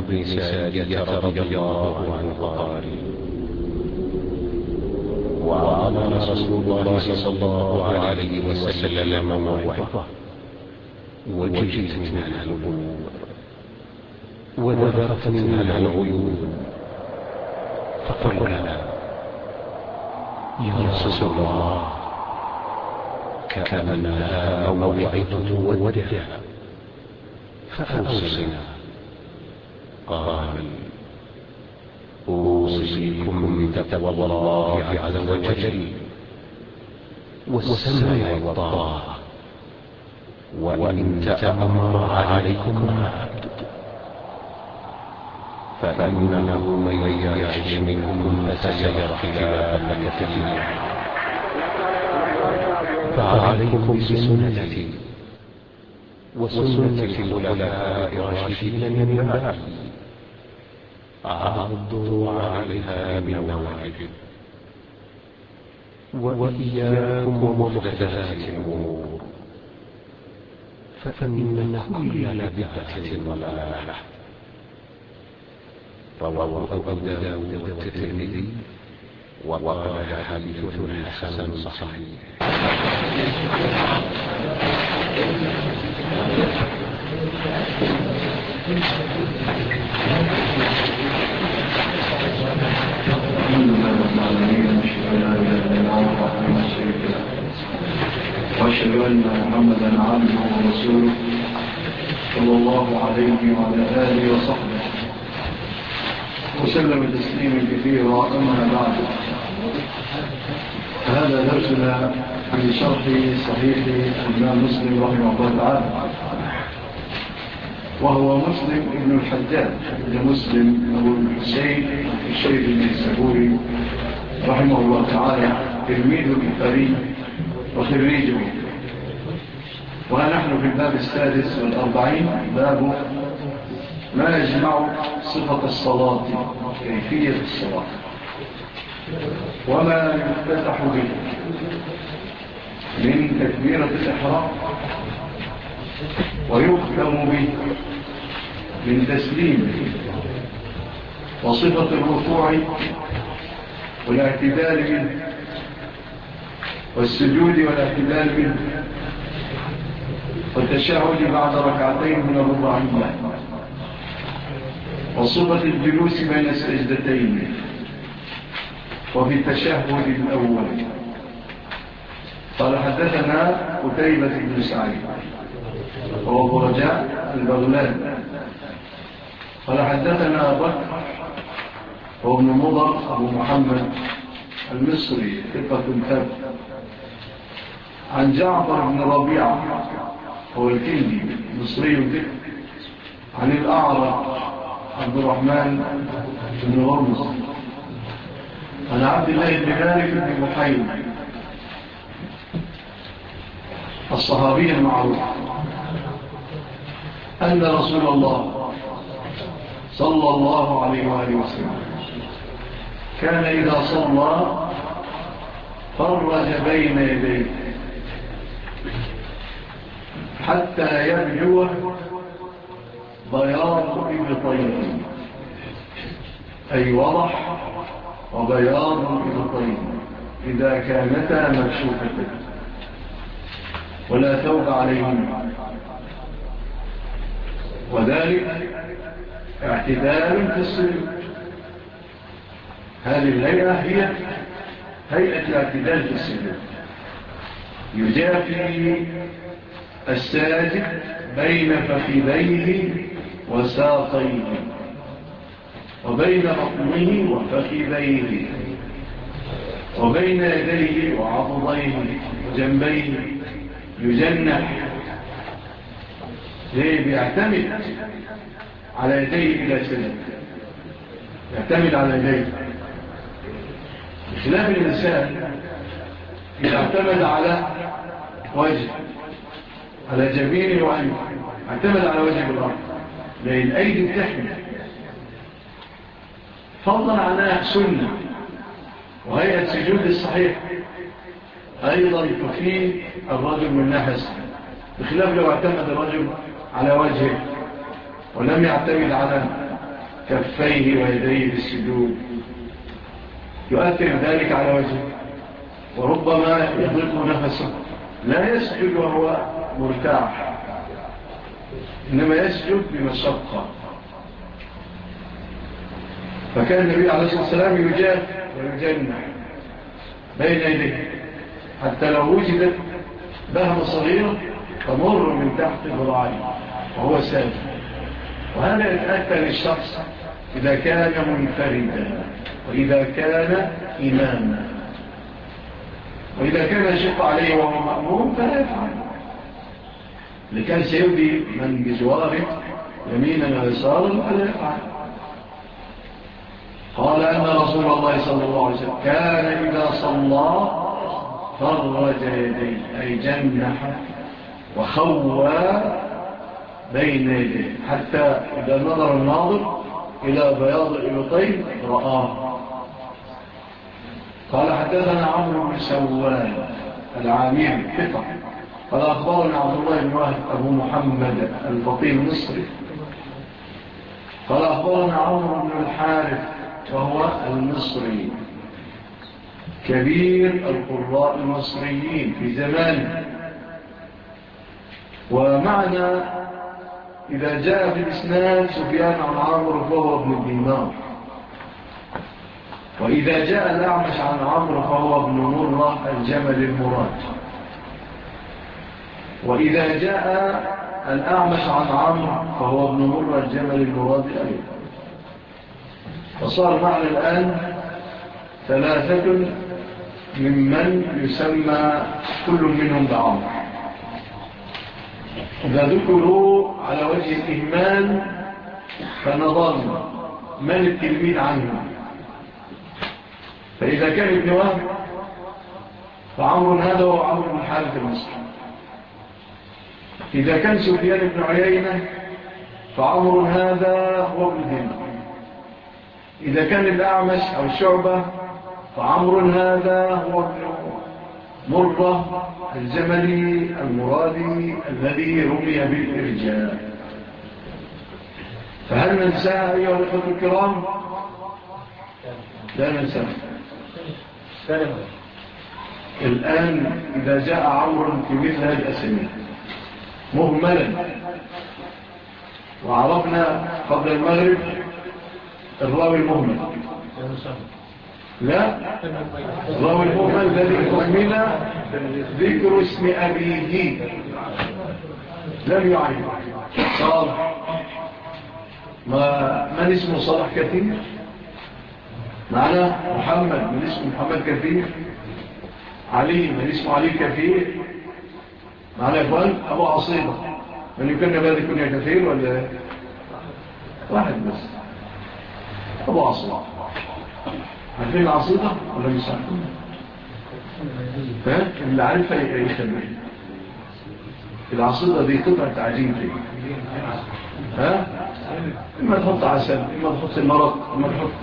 بن سارية رضي الله عنه قال: وعظنا رسول الله صلى الله عليه وسلم موعظة وجلت منها القلوب وذبرت منها العيون، فقلنا: يا رسول الله، كأنها موعظة ودع، فأوصنا. قال: أوصيكم بتقوى الله عز وجل والسمع والطاعة، وإن تأمر عليكم عبد، فإنه من يعش منكم فسيرى اختلافا كثيرا، فعليكم بسنتي وسنة الخلفاء الراشدين من بعدي، عضوا عليها بالنواجذ، وإياكم ومحدثات الأمور، فإن كل بدعة ضلالة. رواه أبو داود والترمذي وقال حديث حسن صحيح. واشهد ان محمدا عبده ورسوله صلى الله عليه وعلى اله وصحبه وسلم تسليما كثيرا. اما بعد، هذا درسنا عن شرح صحيح الامام مسلم رحمه الله تعالى، وهو مسلم ابن الحجاج ابن مسلم ابو الحسين الشيخ النيسابوري رحمه الله تعالى، تلميذ البخاري وخريجه. ونحن في الباب 46، باب ما يجمع صفة الصلاة، كيفية الصلاة، وما يفتتح به من تكبيرة الإحرام، ويختم به من تسليم، وصفة الركوع والاعتدال منه، والسجود والاعتدال منه، والتشهد بعد ركعتين من الرباعية، وصفة الجلوس بين السجدتين، وفي التشهد الأول. قال: حدثنا قتيبة بن سعيد وهو أبو رجاء البغلاني قال: حدثنا بكر وهو ابن مضر أبو محمد المصري ثقة ثبت، عن جعفر بن ربيعة هو الكندي مصري ثقة، عن الأعرج عبد الرحمن بن غرمز، عن عبد الله بن مالك بن محيط الصحابي المعروف أن رسول الله صلى الله عليه وآله وسلم كان إذا صلى فرج بين يديه حتى يبدو بياض إبطين، أي وضح وبياض إبطين إذا كانتا مكشوفتين ولا ثوب عليهما، وذلك اعتدال في السجود. هذه الهيئة هي هيئة الاعتدال في السجود، يجافي الساجد بين فخذيه وساقيه، وبين بطنه وفخذيه، وبين يديه وعضديه وجنبيه، يجنح ليه؟ بيعتمد على يديه إلى سجد، يعتمد على يديه، بخلاف الإنسان إذا اعتمد على وجه، على جبينه وأنه اعتمد على وجه الأرض، لأن الأيدي تحمل، فضلا عنها سنة. وهيئة سجود الصحيح أيضا تفيد الرجل من نفسه، بخلاف لو اعتمد الرجل على وجهه ولم يعتمد على كفيه ويديه بالسجود يؤثر ذلك على وجهه، وربما يضيق نفسه، لا يسجد وهو مرتاح، إنما يسجد بمشقة. فكان النبي عليه الصلاة والسلام يجاف ويجنح بين يديه حتى لو وجدت بهمة صغيرة تمر من تحت ذراعيه وهو ساجد. وهذا يتأتى للشخص إذا كان منفردا وإذا كان إماما، وإذا كان يشق عليه وهو مأموم فلا يفعل، لكان سيبدي من بجواره يمينا ويسارا فلا يفعل. قال أن رسول الله صلى الله عليه وسلم كان إذا صلى فرج يديه أي جنح وخوى بين يديه حتى إذا نظر الناظر إلى بياض الإبطين رآه. قال حدثنا عمرو بن سوال العامري ثقة قال أخبرنا عبد الله بن وهب أبو محمد الفقيه المصري قال أخبرنا عمرو بن الحارث وهو المصري كبير القراء المصريين في زمانه. ومعنى إذا جاء في الإسناد سفيان عن عمرو فهو ابن دينار، وإذا جاء الأعمش عن عمرو فهو ابن مرة الجمل المراد، وإذا جاء الأعمش عن عمرو فهو ابن مرة الجمل المراد أيضا. فصار معنا الآن ثلاثة ممن يسمى كل منهم بعمرو. إذا ذكروا على وجه الإهمال فنظرنا من التلميذ عنهم. فإذا كان ابن وهب فعمرو هذا هو عمرو بن الحارث المصري. إذا كان سفيان بن عيينة فعمرو هذا هو ابن دينار. إذا كان الأعمش أو الشعبة فعمرو هذا هو ابن مرة الجملي المرادي الذي رمي بالإرجاء. فهل ننساها أيها الأخوة الكرام؟ لا ننساها. الآن إذا جاء عمرو في مثل هذه الأسماء مهملا، وعرفنا قبل المغرب الراوي المهمل، لا الراوي المهمل الذي أهمل ذكر اسم أبيه لم يعرف صالح. من اسمه صالح كثير معنا؟ محمد من اسمه محمد كثير. علي من اسمه علي كثير معنا يا إخوان. أبو عصيبة من يكون بهذه كنية كثير ولا واحد بس؟ أبو عصيبة. عارفين العصيدة ولا مش عارفين؟ اللي عارفها يخبر. العصيدة دي قطعة عجين فيه، إما تحط عسل، إما تحط مرق، إما تحط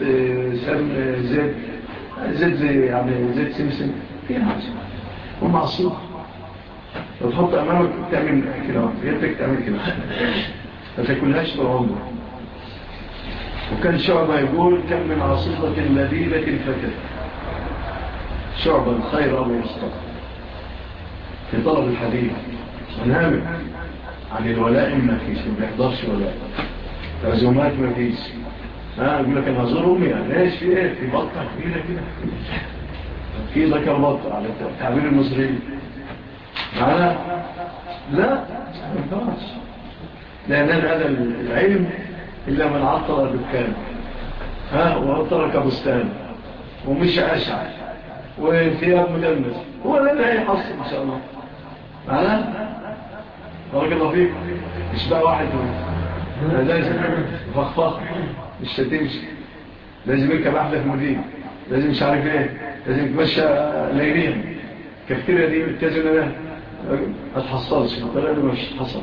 زيت يعني زيت سمسم فيها عسل ومعصيدة. لو تحط أمامك تعمل كده يدك تعمل كده ما تاكلهاش طول عمرك. وكان شعبة يقول كم من عصيدة لذيذة الفتاة. شعبة الخير الله يستطيع في طلب الحديث ونامك عن الولاء ما فيش، ما بيحضرش ولاء، عزومات ما فيش. يقول لك انا هزور امي، ليش في ايه؟ في بطه كبيره كده، في ذكر بطه على التعبير المصري معنا. لا ما ينفعش، لان هذا العلم الا من عطر دكان وترك بستان ومش اشعر وثياب مدمس، هو لا يحصل ان شاء الله معنا. بارك الله فيك. مش بقى واحد لازم فخفخ مش تمشي، لازم يركب أحلى في المدينة، لازم مش عارف ايه، لازم يتمشى ليليا. كفتيريا دي متزنة لها ما تحصلش الطريقة دي، مش تحصل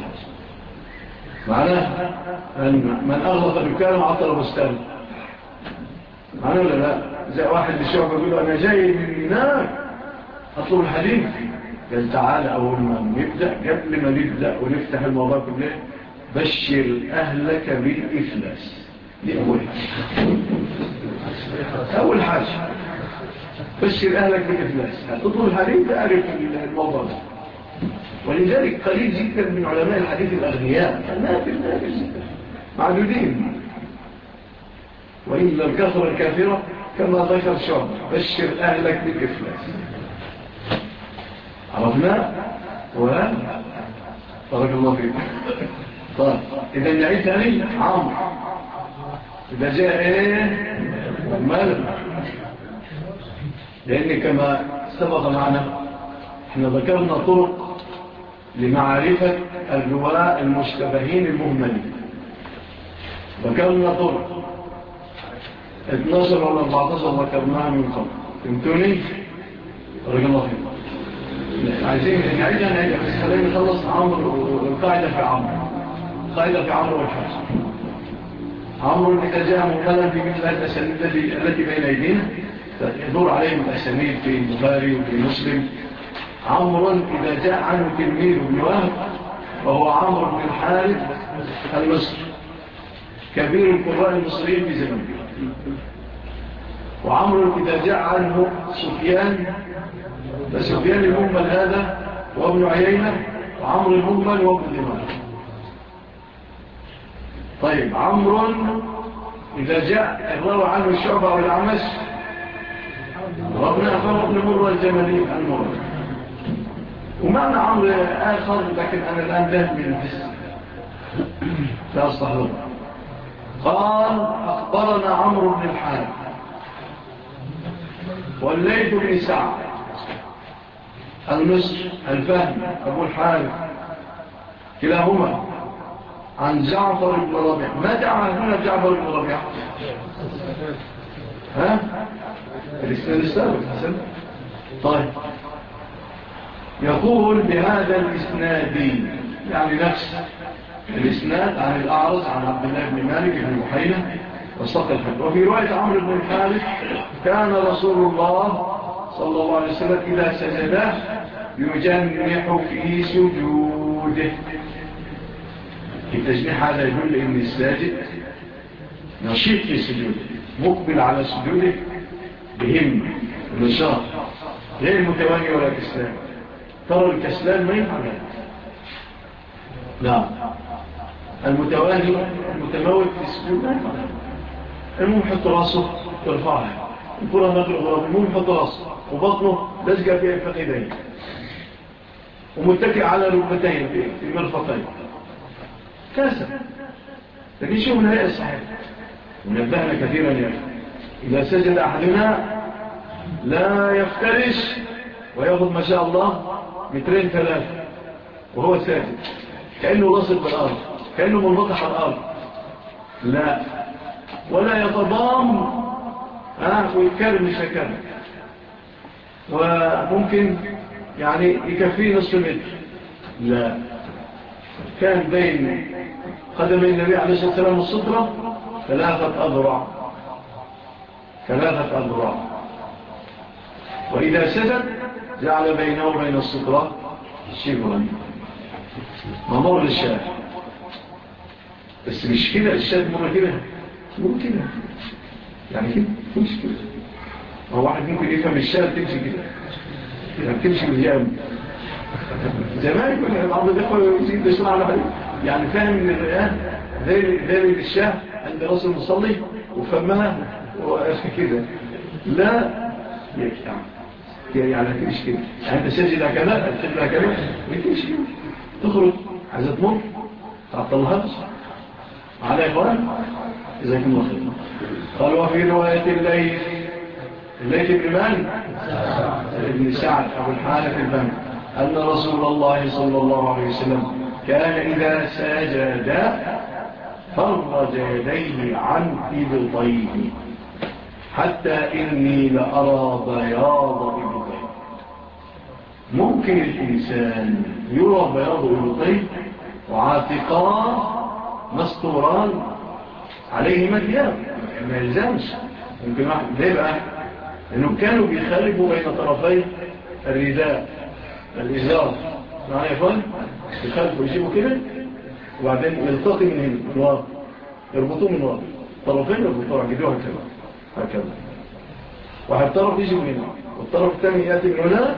معناه من أغلق دكان وعطل بستان معناه ولا لا؟ زي واحد للشعب يقول له أنا جاي من هناك أطلب الحديث، قال تعالى أول ما نبدأ قبل ما نبدأ ونفتح الموضوع كله بشر أهلك بالإفلاس. دي أول حاجة بشر أهلك بالإفلاس. هتطلب الحديث تعرف الموضوع ده. ولذلك قليل جدا من علماء الحديث الأغنياء، نافل جدا معدودين، وإلا الكثرة الكافرة كما ذكر شعب بشر أهلك بالإفلاس. عرفنا؟ بارك الله فيك. طيب إذا نعيد ثاني عمرو إذا جاء مال، لأن كما سبق معنا احنا ذكرنا طرق لمعرفة الرواة المشتبهين المهملين. ذكرنا طرق 12 ولا 14 ذكرناها من قبل. فهمتوني؟ بارك الله فيك. عايزين نعيدها بس خلينا نخلص عمرو والقاعدة في عمرو. القاعدة في عمرو والحاج. عمرو إذا جاء مهملا في مثل الأسانيد التي بين أيدينا يدور عليهم الأسانيد في البخاري وفي مسلم. عمرو إذا جاء عنه تلميذ ابن وهب وهو عمرو بن الحارث المصري كبير القراء المصريين في زمانه. وعمرو إذا جاء عنه سفيان، فسفيان المهمل هذا وابن عيينة، وعمرو المهمل وابن دينار. طيب عمرو إذا جاء الروى عنه الشعبة أو الأعمش ربنا أخبر ابن مرة الجمالي المرة. ومعنى عمرو آخر لكن أنا الآن ذهب من الحس لا أستحضر. قال أخبرنا عمرو بن الحارث والليث بن سعد المصري الفهم أبو الحارث كلاهما عن جعفر بن ربيعة. ماذا عهدنا جعفر بن ربيعة؟ ها؟ الإسناد السابق. طيب يقول بهذا الإسناد يعني نفس الإسناد عن الأعرج عن عبد الله بن مالك بن بحينة وسط الحج. وفي رواية عمرو بن الحارث كان رسول الله صلى الله عليه وسلم إذا سجد يجنح في سجوده. التجنيح هذا يدل إن الساجد نشيط في سجوده، مقبل على سجوده بهم النشاط، غير متواني ولا كسلان. ترى الكسلان ما يفعل هذا. لا، المتواني المتموت في السجود ما يفعل هذا. المهم يحط راسه ويرفعها، الكرة نقل غراب، المهم يحط راسه وبطنه لزقة في الفخذين ومتكئ على ركبتين في مرفقين كاسر. لكن شو من هيئة الصحيح ونبهنا كثيرا يعني إذا سجد أحدنا لا يفترش ويأخذ ما شاء الله 2-3 وهو ساجد كأنه لاصق بالأرض، كأنه منبطح على الأرض، لا، ولا يتضام ويتكرم شكرا، وممكن يعني يكفيه نصف متر، لا. كان بين قدمي النبي عليه الصلاة والسلام السطرة 3 أذرع، وإذا سجد جعل بينه وبين السطرة شبرا ممر للشاه. بس مش كده الشاه مر كده يعني كده مش كده. هو واحد ممكن يفهم الشاه تمشي كده يعني تمشي بالجامد زمان يقول بعض الإخوة يزيد بسرعة على حديث يعني فاهم من الرئان ذي الشاه عند رأس المصلي وفهمها كده، لا يعني تمشي كده يعني انت سجد هكذا وتمشي كده تخرج عايزة تمر تعطلهاش على إخوان إذا كنت مخير. قال وفي رواية الليث بن من؟ ابن سعد أبو الحارث البن أن رسول الله صلى الله عليه وسلم كان إذا سجد فرج يديه عن إبطيه حتى إني لأرى بياض إبطيه. ممكن الإنسان يرى بياض إبطيه وعاتقان مستوران عليه مديان ما يلزمش. ممكن واحد ليه بقى؟ لأنه كانوا بيخالفوا بين طرفي الرداء الإزار معنا يا فن يخالفوا يجيبوا كده وبعدين يلتقي من هنا من ورا يربطوه من ورا طرفين يربطوها كده هكذا واحد طرف يجي من هنا والطرف الثاني يأتي من هنا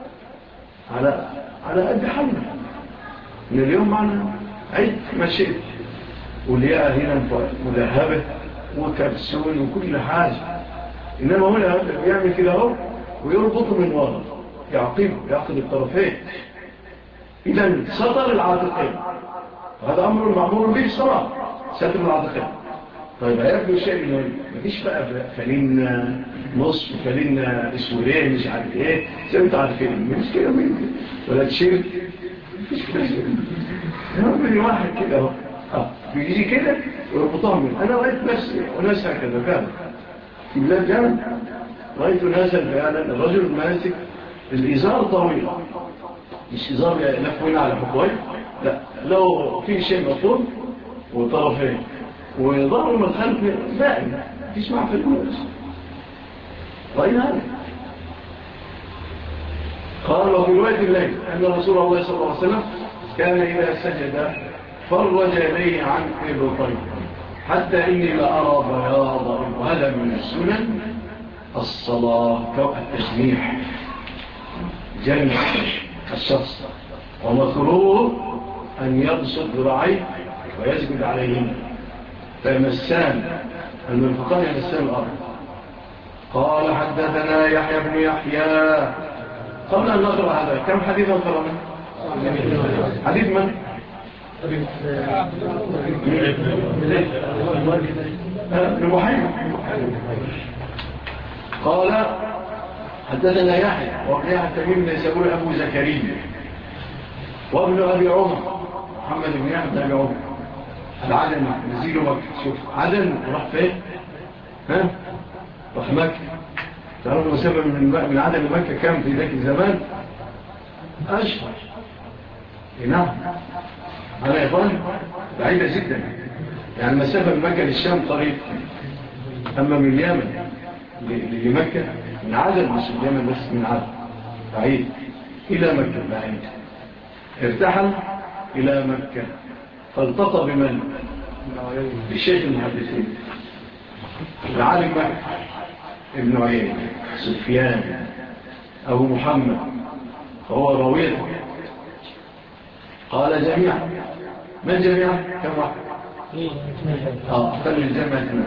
على قد حمل من اليوم معنا عيد مشيت والياء هنا مذهبة وكبسون وكل حاجة إنما هنا يعمل كده هو ويربط من وراء يعقد الطرفين إذن سطر العاتقين هذا أمر معمول به الصلاة سطر العاتقين طيب هيبدو شيء إنه مفيش بقى فلين نصف فلين اسورين مش عارف ايه زي ما انت عارفين مفيش كده ولا تشير مفيش كده يعمل واحد كده اهو بيجي كده ويربطها من انا رأيت نفسي وناس هكذا فعلا في بلاد جانب رأيت ناسا فعلا الرجل ماسك الإزار طويل مش إزار لفوين على حقوين لا لو في شيء مطلوب وطرفين وظهر مدخل دائم مفيش معه في المدرس رأينا هذا قال وفي رواية الليل أن رسول الله صلى الله عليه وسلم كان إذا سجد فرج إليه عن إبطيه حتى إني لأرى بياض وهذا من السنن الصلاة التسميح جمع الشخص ومكروه أن يبسط ذراعيه ويسجد عليهن فيمسان المرفقان يمسان الأرض قال حدثنا يحيى بن يحيى قبل أن نقرأ هذا كم حديثا قرأنا حديث من؟ ابن محيط قال حدثنا يحيى وابن يحيى التميمي يسأل أبو زكريا وابن أبي عمر محمد بن يحيى بن أبي عمر العدن نزيل مكة شوف عدن راح فين راح مكة تعرفوا المسافة من عدن لمكة كام في ذاك الزمان أشهر نعم أنا يا إخوان بعيدة جدا يعني المسافة من مكة للشام قريب أما من اليمن لمكة من عدن مش اليمن بس من عدن بعيد إلى مكة بعيد ارتحل إلى مكة فالتقى بمن؟ بالشيخ المحدثين العالم مكة ابن عيين سفيان أبو محمد فهو راويه قال جميعا من جميعا؟ كم واحد؟ خلي الجمع اثنين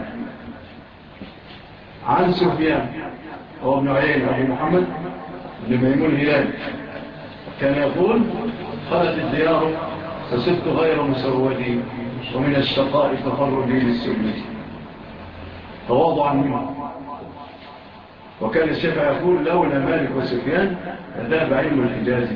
عن سفيان هو ابن عيين أبو محمد بن ميمون الهلال كان يقول خلت الديار فصرت غير مسودي ومن الشقاء تفردي للسلم تواضعا منه وكان الشافعي يقول لولا مالك وسفيان لذهب علم الحجاز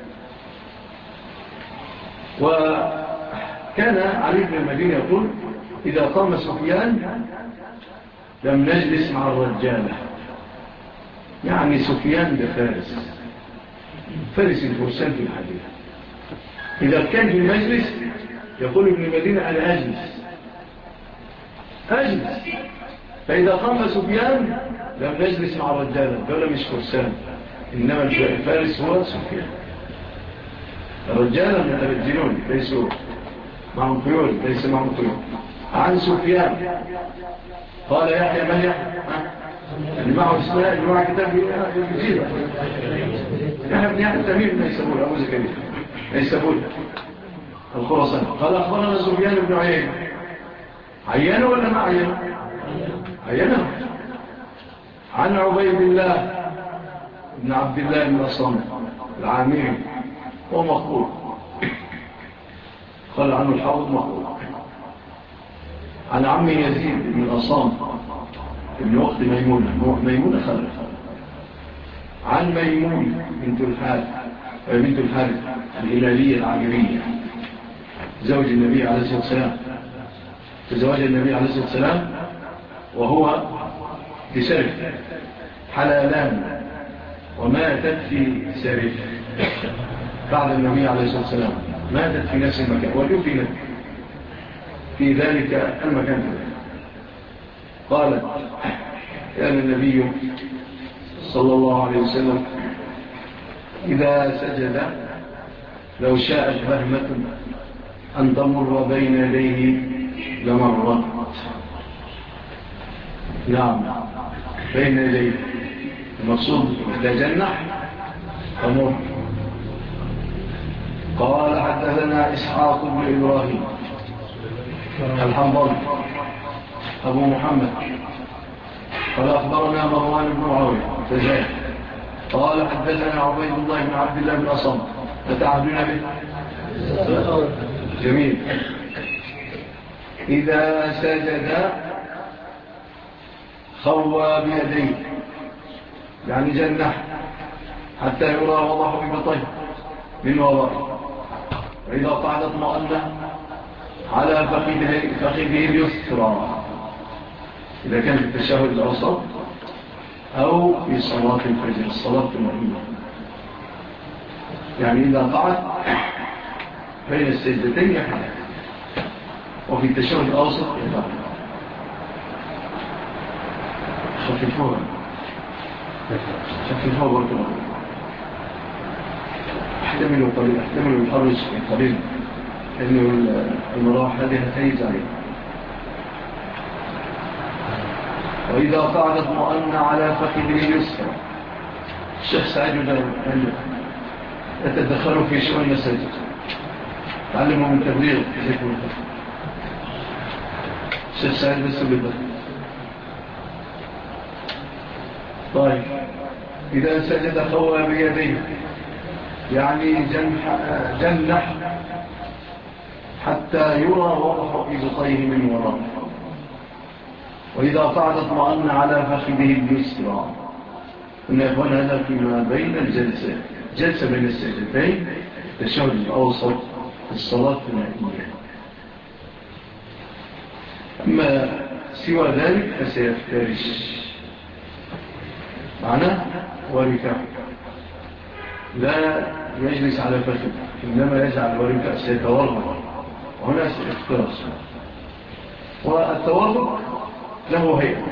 وكان علي بن المدينة يقول إذا قام سفيان لم نجلس مع الرجالة يعني سفيان ده فارس الفرسان في الحديث إذا كان في المجلس يقول ابن المدينة أنا أجلس فإذا قام سفيان لم نجلس مع الرجالة دولة مش فرسان إنما الفارس هو سفيان الرجالة مترجلون ليسوا معهم خيول ليس معهم خيول عن سفيان قال يحيى من يحيى اللي معه اسماء اللي معه كتاب يجيبه يحيى بن يحيى التميم يسمونه أبو زكريا يسمونه الخرسان قال أخبرنا سفيان بن عيانه ولا ما عيانه عن عبيد الله بن عبد الله بن الصامت العامري ومقبول قال عنه الحافظ مقبول عن عمي يزيد بن الأصام ابن أخت ميمونة خلف عن ميمون بنت الحارث الهلالية العامرية زوج النبي عليه الصلاة والسلام تزوج النبي عليه الصلاة والسلام وهو بسرف حلالان وماتت في سرف بعد النبي عليه الصلاة والسلام ماتت في نفس المكان ودفنت في ذلك المكان قالت كان النبي صلى الله عليه وسلم إذا سجد لو شاءت بهمة أن تمر بين يديه لمرت نعم بين يديه المقصود إذا جنح فمر. قال حدثنا إسحاق بن إبراهيم الحنظلي أبو محمد قال أخبرنا مروان بن معاوية فزاد قال حدثنا عبيد الله بن عبد الله بن أصم فتعهدون به جميل. إذا سجد خوى بيديه يعني جنح حتى يرى وضح ببطيه من وراء، وإذا قعد اطمأن على فخذه اليسرى إذا كان في التشهد الأوسط أو في صلاة الفجر الصلاة المهمة، يعني إذا قعد بين السجدتين يحرك، وفي التشهد الأوسط يحرك. خففوها بركة احتملوا الحرج قليل لأنه المراوح هذه هتيز عليه. وإذا قعد اطمأن على فخذه اليسرى. الشيخ سعيد أن يتدخلوا في شؤون المساجد، تعلموا من تبليغ ذكر الله. الشيخ سعيد بس بالله. طيب إذا سجد خوى بيديه يعني جنح حتى يرى وضح إبطيه من وراء، وإذا قعد اطمأن على فخذه اليسرى. إن يكون هذا فيما بين الجلسة، جلسة بين السجدتين التشهد الأوسط في الصلاة المائية. أما سوى ذلك فسيفترش معناه وركع، لا يجلس على فخذ إنما يجعل وركع سيتورط، وهنا سيفترش. والتورط له هيئة،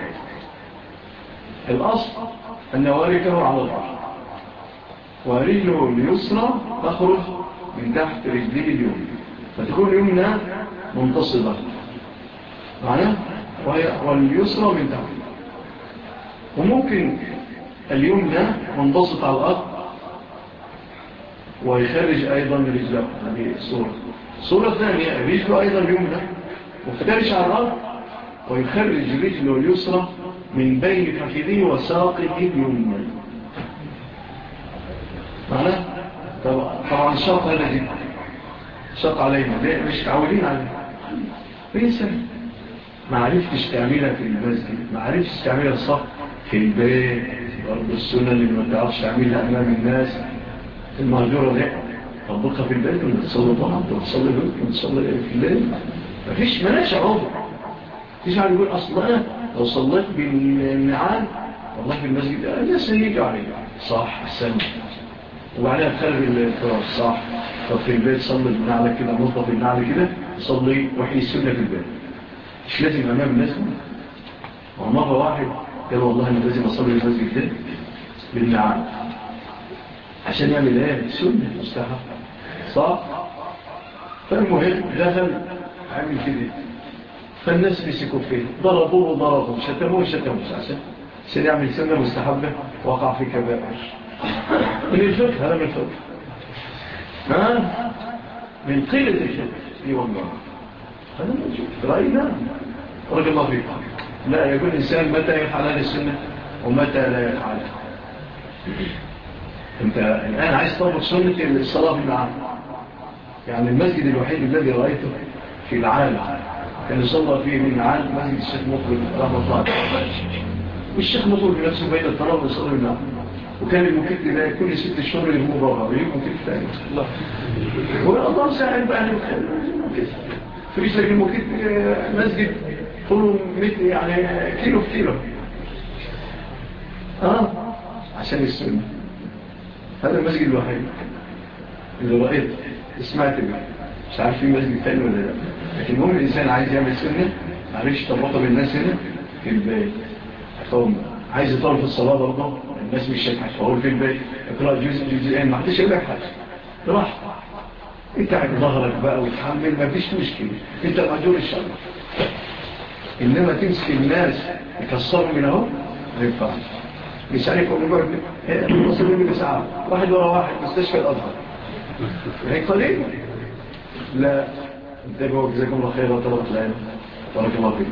الأصل أن وركه على الأرض ورجله اليسرى تخرج من تحت رجله اليمنى فتكون اليمنى منتصبة معناه واليسرى من تحت، وممكن اليمنى منبسط على الأرض ويخرج أيضا رجله. هذه صورة ثانية رجله أيضا اليمنى مفترش على الأرض ويخرج رجله اليسرى من بين فخذه وساقه اليمنى معناه. طبعا الشرط هذا جدا شرط علينا، ليه مش تعودين عليه. ليس ما عرفتش تعملها في المسجد، ما عرفتش تعملها الصف في البيت، برضو السنة اللي ما تعرفش تعملها أمام الناس المهجورة دي طبقها في البيت وتصلي ضحى وتصلي بيت وتصلي في الليل. مفيش مناش عوض. مفيش عاد يقول أصلا أنا لو صليت بالنعال والله في المسجد الناس هيجوا عليه صح السنة وبعدها تخرج الفراش صح. طب في البيت صلي بالنعلة كده نظف النعلة كده صلي وحي السنة في البيت، مش لازم أمام الناس. ومرة واحد قال والله أنا لازم أصلي المسجد ده بالنعال عشان يعمل ايه سنة مستحب صح. فالمهم دخل عمل كده فالناس مسكوا فيه ضربوه شتموه عشان يعمل سنة مستحبة وقع في كبائر من الفقه. هذا من الفقه من قلة الفقه اي والله. هذا من الفقه رأينا رجل الله فيك. لا يقول الإنسان متى يفعل هذه السنة ومتى لا يفعلها. انت الآن عايز تطبق سنة الصلاة في العالم. يعني المسجد الوحيد الذي رأيته في العالم كان يصلى فيه من العالم مسجد الشيخ مطلب رحمة الله، والشيخ مطلب بنفسه بين الطلاب ويصلي من العالم. وكان المكت ده كل 6 شهور اللي هو بره ويجيب مكت ثاني والله ساعد بقى المكت فليش لك المكت مسجد طوله متر يعني كيلو في كيلو عشان السنة. هذا المسجد الوحيد اللي رأيت سمعت به، مش عارف في مسجد تاني ولا لا. لكن المهم الإنسان عايز يعمل سنة معلش تربطه بالناس هنا في البيت. عايز يطول في الصلاة برضه الناس مش شايفة فهو في البيت اقرأ جزئين ما حدش يقول لك حاجة راح انت عند ظهرك بقى وتحمل ما فيش مشكلة انت مأجور الشرع. إنما تمسك الناس يكسروا من أهو ما ينفعش. مش عارف أقول لك وصلوا من ساعة واحد ورا واحد مستشفى الأزهر هيك قليل. لا انتبهوا جزاكم الله خير وطلبة العلم بارك الله فيكم.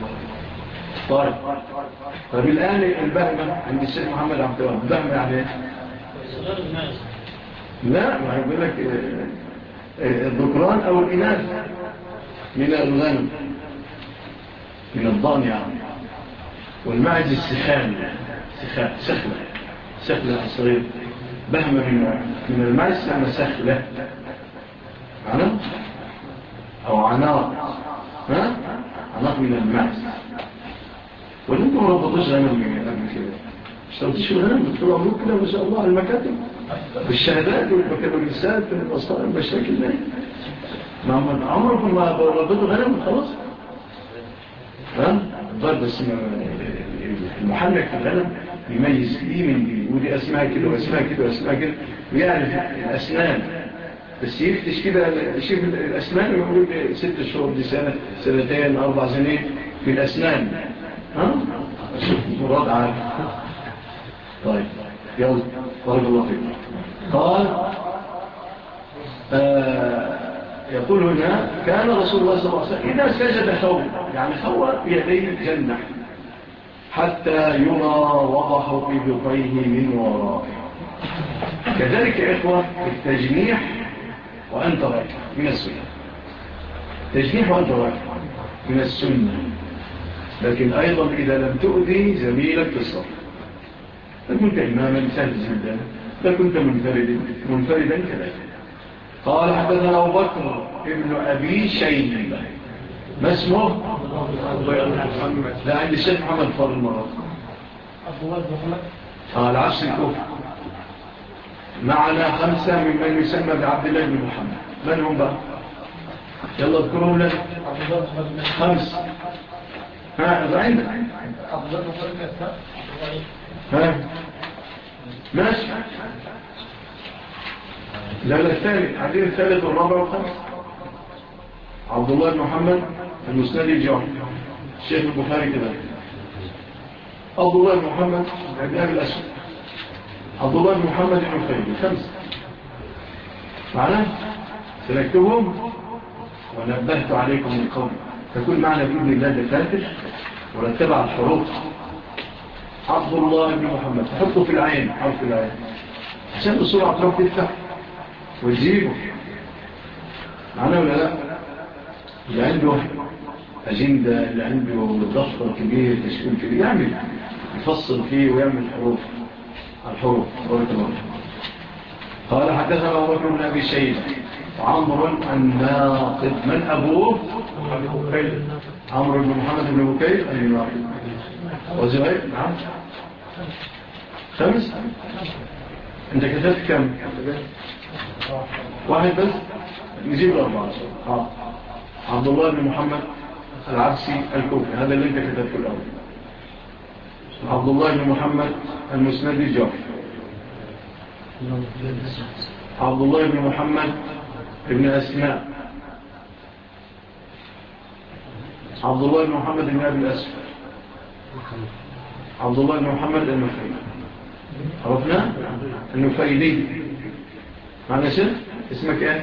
طيب الآن البهمة عند الشيخ محمد عبد الوهاب البهمة يعني لا ما يقول لك الذكران أو الإناث من الغنم من الضان يعني. والمعز السخان سخلة صغير. بهمة من المعز لما سخلة عناق أو عناق عناق من المعز. وانتم ربطوش غنم من كده اشترطيش الغنم بتقول عمروك كده ما شاء الله على المكاتب والشهادات والبكالوريوسات والمصائر المشاكل دي عمركم ما ربطوا غنم خلاص ضرب اسم المحنك في الغنم يميز دي من دي ودي اسمها كده واسمها كده واسمها كده ويعرف الاسنان بس يفتش كده يشوف الاسنان ويقول 6 شهور دي سنة سنتين 4 سنين في الاسنان مراد عارف. طيب يلا بارك الله فيك. قال يقول هنا كان رسول الله صلى الله عليه وسلم إذا سجد خوّ يعني خوّ بيديه الجنة حتى يرى وضح إبطيه من ورائه. كذلك إخوة التجنيح وأنت راكع من السنة. تجنيح وأنت راكع من السنة. لكن أيضا إذا لم تؤذي زميلك في الصف فكنت إماما سهل جدا فكنت منفردا كذلك. قال حدثنا أبو بكر ابن أبي شيبة ما اسمه؟ لا عند الشيخ محمد فاضل المرات العصر الكوفي. معنا 5 ممن يسمى بعبد الله بن محمد. من هم بقى؟ يلا اذكرهم لنا 5. إذا عندك ماشي. لا الثالث عدين الثالث والرابع والخامس. عبد الله بن محمد المسندي الجوهري الشيخ البخاري كده. عبد الله بن محمد بن أبي الأسود. عبد الله بن محمد بن خير 5 معنا سنكتبهم ونبهت عليكم من قبل تكون معنا بإذن الله دكاتر ونتبع الحروف. عبد الله بن محمد تحطه في العين حرف العين عشان بسرعة تروح تفتح وتجيبه معنا ولا لا. اللي عنده أجندة اللي عنده دفتر كبير تشكيل كبير يعمل يفصل فيه ويعمل الحروف. قال حدثنا أبو بكر بن أبي شيبة وعمر الناقد. من أبوه؟ عمرو بن محمد بن بكير الناقد. وزهير نعم 5. انت كتبت كم؟ 1 بس نجيب 4. عبد الله بن محمد العبسي الكوفي هذا اللي انت كتبته الأول. عبد الله بن محمد المسندي الجوهري. عبد الله بن محمد ابن أسماء. عبد الله بن محمد بن أبي الأسفل. عبد الله بن محمد النفيلي. عرفنا النفيلي معنى شيء اسمك ايه؟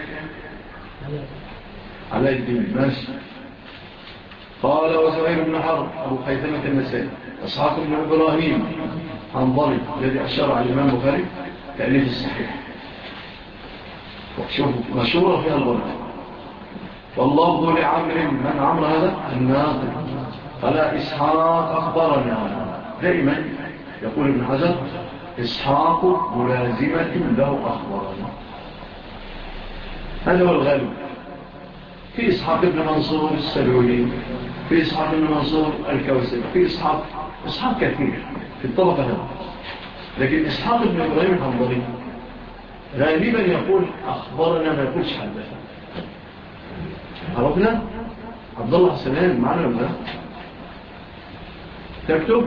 علاء الدين ماشي. قال وزهير بن حرب أبو خيثمة النسائي. إسحاق بن إبراهيم حنظلي الذي أشار على الإمام البخاري تأليف الصحيح شوفوا مشهورة فيها الغرب. والله لعمر من عمر هذا الناقد. قال إسحاق أخبرنا. دائما يقول ابن حجر إسحاق ملازمة له أخبرنا. هذا هو الغالب. في إسحاق بن منصور السلولي في إسحاق بن منصور الكوسي في إسحاق كثير في الطبقة هذا. لكن إسحاق بن إبراهيم الحنظلي غالبا يقول أخبرنا ما يقولش حدثنا. عرفنا عبد الله حسنان معنا ولا تكتب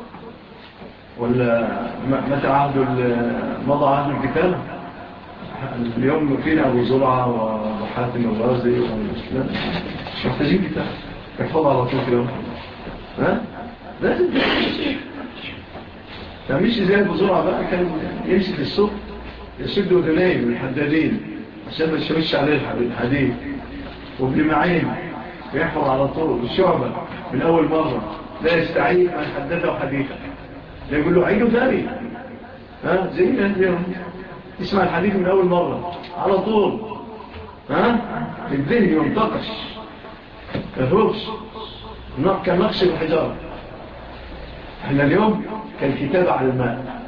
ولا متى مضى عهد الكتاب؟ اليوم فينا أبو زرعة وحاتم الرازي مش محتاجين كتاب يحفظ على طول كده. ها؟ لازم تمشي. فمشي زي بسرعة بقى، كان يمسك السوق يسد ودنيه من الحدادين عشان ما يشوش عليه الحديد، وابن معين يحفظ على طول الشعبة من أول مرة، لا يستعيد من حدثه حديثا، لا يقول له عيده ثاني. ها؟ زي ما اليوم يسمع الحديث من أول مرة على طول، ها؟ الذهن ينتقش الهوش كنقش الحجارة. احنا اليوم كالكتابة على الماء،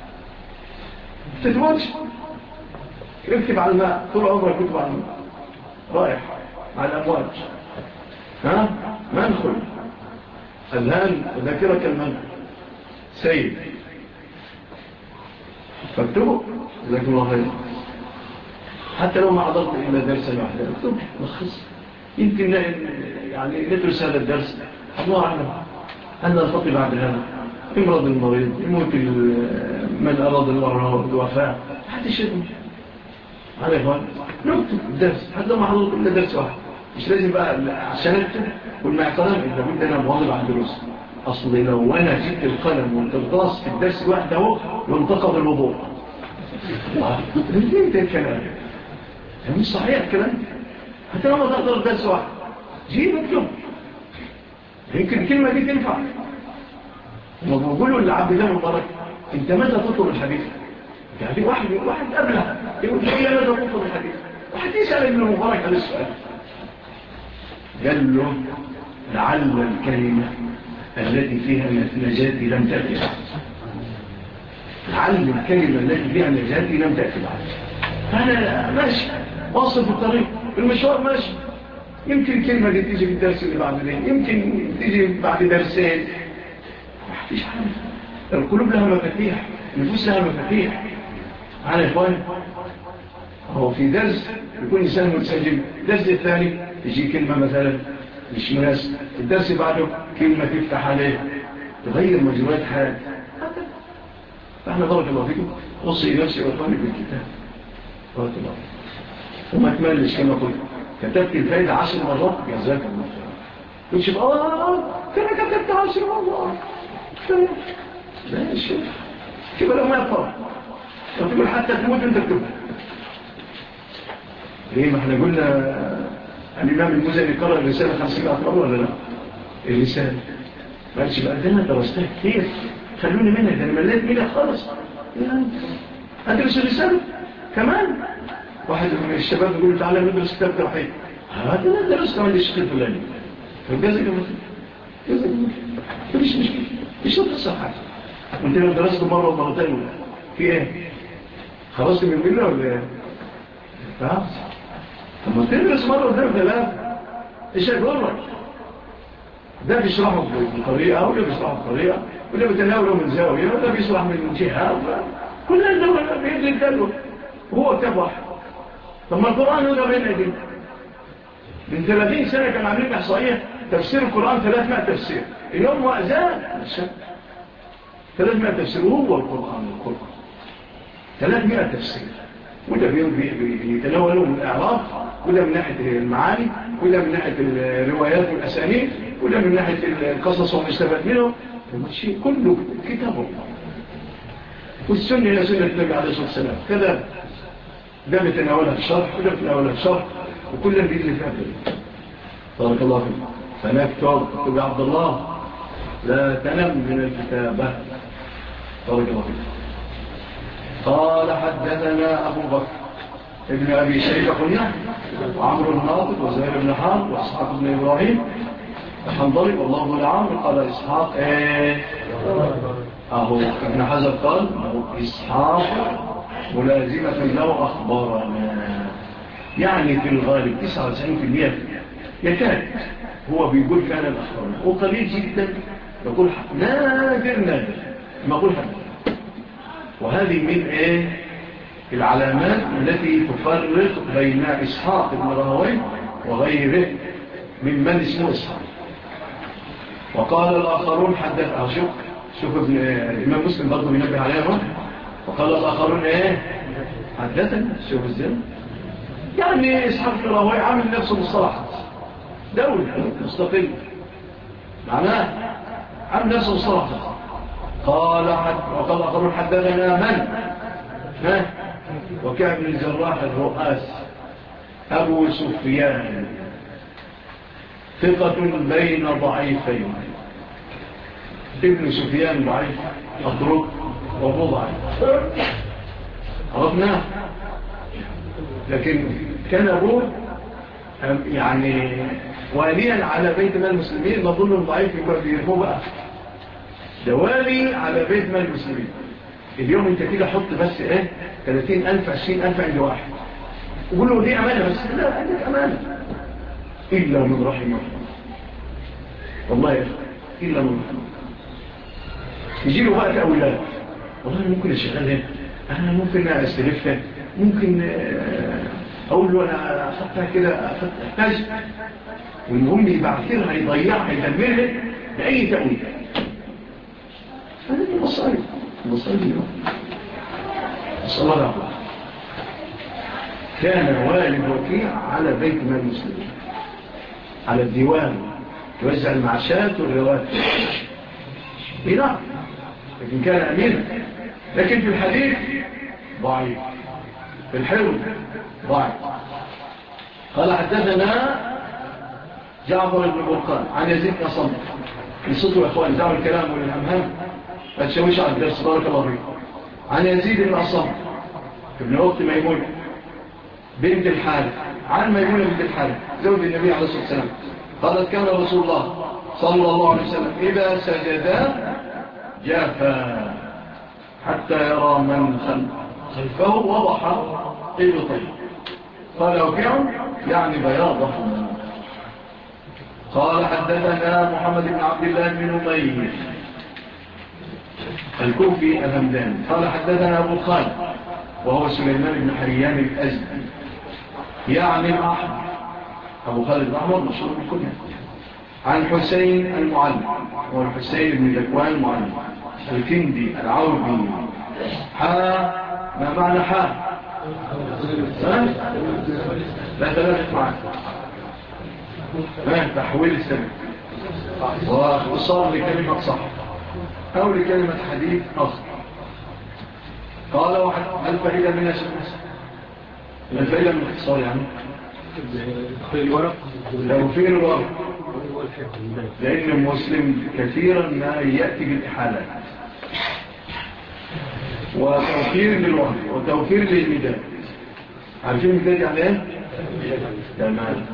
تتموتش اكتب على الماء طول عمرك، كتب على الماء رايح مع الأمواج. ها؟ منخل الآن وذاكرك المنخل سيد فاكتبه جزاكم الله خير. حتى لو ما حضرت إلا درسا واحدا اكتب لخص، يمكن يعني ندرس هذا الدرس، الله أعلم أن نلتقي بعد هذا، يمرض المريض، يموت من أراد الله الوفاة، حتى شيء على إخوان نكتب الدرس حتى لو ما حضرت إلا درس واحد. مش لازم بقى عشان اكتب والمعقلم إذا كنت أنا مواظب على الدروس. أصلي لو أنا جبت القلم والقرطاس في الدرس الواحد اهو ينتقض الوضوء. انت الكلام مش صحيح الكلام، حتى لو ما تقدر درس واحد جيب اكتب، يمكن الكلمة دي تنفع. وما بيقولوا للعبد الله المبارك انت ماذا تطلب الحديث؟ يعني واحد قبله يقول لي ماذا تطلب الحديث؟ واحد يسأل ابن المبارك على السؤال، قال له لعل الكلمة التي فيها نجاتي لم تأتي بعد، لعل الكلمة التي فيها نجاتي لم تأتي بعد. فأنا ماشي واصل في الطريق المشوار ماشي، يمكن الكلمة دي تيجي في الدرس اللي بعد ذلك، يمكن تيجي بعد درسين، ما فيش حاجة. القلوب لها مفاتيح، النفوس لها مفاتيح. على إخواني هو في درس يكون إنسان متسجل، الدرس الثاني يجي كلمة مثلا مش مناسب، الدرس بعده كلمة تفتح عليه تغير مجريات حياتي. فاحنا بارك الله فيكم، أوصي نفسي وإخواني بالكتاب بارك الله، وما تملش كما قلت كتبت الفايدة 10 مرات جزاك الله خير، تشوف كما كتبت 10 مرات ماشي كيف لو ما يفرق، لو تقول حتى تموت انت تكتبها ليه؟ ما احنا قلنا الإمام المزني قرأ الرسالة 50 مرة ولا لا؟ الرسالة ما قالش بقى ده أنا درستها كتير خلوني منها، ده أنا مليت منها خالص. أدرس الرسالة كمان. واحد من الشباب يقول تعالى ندرس كتاب توحيد، هذا أنا درست عند الشيخ الفلاني فجازك مثلا مش مشكلة، مش هتخسر حاجة. وانت لو درست مرة ومرتين في ايه؟ خلصت من الملة ولا ايه؟ فهمت؟ لما تدرس مرة وده ثلاثة ايش هيقولك؟ ده بيشرحه بطريقة وده بيشرحه بطريقة وده بتناوله من زاوية وده بيشرح من جهة كل الدولة بيدي الدلوة وهو كتاب واحد. طب ما القرآن هو ده بين ايدينا من 30 سنة كان عاملين إحصائية تفسير القرآن 300 تفسير، اليوم وأزاد 300 تفسير وهو القرآن 300 تفسير، وده بيتناولوا من الإعراب، وده من ناحية المعاني، وده من ناحية الروايات والأسانيد، وده من ناحية القصص والمستفاد منه، الشيء كله كتاب الله. والسنة هي سنة النبي عليه الصلاة والسلام كذا، ده بيتناولها الشرح وده بيتناولها الشرح وكل بيجي فيها كده. بارك الله فيك. فنكتب يا عبد الله لا تنم من الكتابة. بارك الله فيك. قال حدثنا أبو بكر ابن أبي شيبة قلنا وعمر الناطق وزهير بن حرب وإسحاق بن إبراهيم الحنظلي والله بن العام. قال إسحاق أهو ابن حجر قال إسحاق ملازمة له أخبارنا، يعني في الغالب 99% يكاد هو بيقول كان الأخبار، وقليل جدا يقول نادر ما يقول حد. وهذه من العلامات التي تفرق بين إسحاق بن راهويه وغيره ممن اسمه إسحاق. وقال الآخرون حدث شوف الإمام مسلم برضو بينبه عليها. وقال الآخرون حدثني. شوف ازاي يعني إسحاق بن راهويه عامل نفسه مصطلح دولة مستقل، معناه عم نفسه الصراحة. وقال آخرون حدثنا من وكعب بن الجراح الرؤاس أبو سفيان ثقة بين ضعيفين. ابن سفيان ضعيف متروك ومضعف عرفنا، لكن كان أبوه يعني واليا على بيت مال المسلمين. نظن ضعيف يرفوه بقى دوالي على بيت مال المسلمين. اليوم انت تيجي حط بس 30,000 20,000 عند واحد وقول له دي أمانة، بس لا عندك أمانة إلا من رحمه والله يا أخي، إلا من رحمه. يجي له بقى تأويلات، والله ممكن أشغلها، أنا ممكن أستلفها، ممكن أقول له أنا أخذتها كده أحتاج، والمهم يبعثرها يضيعها يدمرها لأي تأويل. هذه المصائب اليوم. صلى الله عليه وسلم كان والد وكيع على بيت مال المسلمين على الديوان يوزع المعاشات والرواتب بناء، لكن كان أمير. لكن في الحديث ضعيف، في الحلم ضعيف. قال حدثنا جعفر بن برقان عن يزيد بن صمت. يصدوا يا أخوان دعوا الكلام والأمهام لا تشويش على الدرس بارك الله فيكم. عن يزيد بن صمت ابن أخت ميمونة بنت الحارث عن ميمونة بنت الحارث زوج النبي عليه الصلاة والسلام قالت كان رسول الله صلى الله عليه وسلم إذا سجدا جافا حتى يرى من خلفه وضح إبطيه. قال وكيع يعني بياضه. قال حدثنا محمد بن عبد الله بن أمير الكوفي الهمداني قال حدثنا أبو خالد وهو سليمان بن حريان الأزدي يعني الأحمر. أبو خالد الأحمر مشهور بالكنية. عن حسين المعلم هو الحسين بن ذكوان المعلم الكندي العربي. ما معنى لا ثلاثة معنا تحويل السنة واختصار لكلمة صح أو لكلمة حديث أصل. قال واحد الفائدة من أسفل الفائدة من الاختصار يعني توفير الورق، لأن المسلم كثيرا ما يأتي بالإحالات وتوفير للورق وتوفير للمداد. عارفين المداد يعني ايه؟ تمام.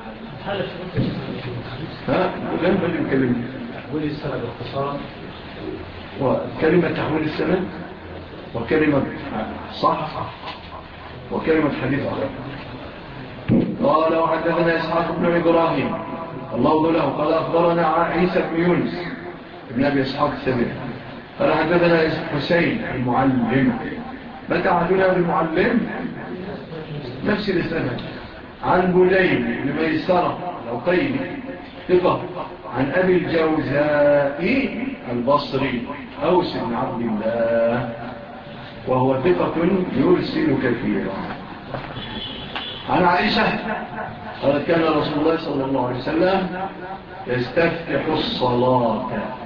لم بل نتكلم تحويل السنة باختصار وكلمة تحويل السنة وكلمة صح وكلمة حديث آخر. قال وحدثنا إسحاق بن إبراهيم الله له قال أخبرنا عيسى بن يونس ابن أبي إسحاق السبيل قال حدثنا حسين المعلم. متى عدنا بالمعلم؟ نفس الإسلام. عن بليل بن ميسرة العقيلي ثقة عن أبي الجوزاء البصري أوس بن عبد الله وهو ثقة يرسل كثيرا. عن عائشة قالت كان رسول الله صلى الله عليه وسلم يستفتح الصلاة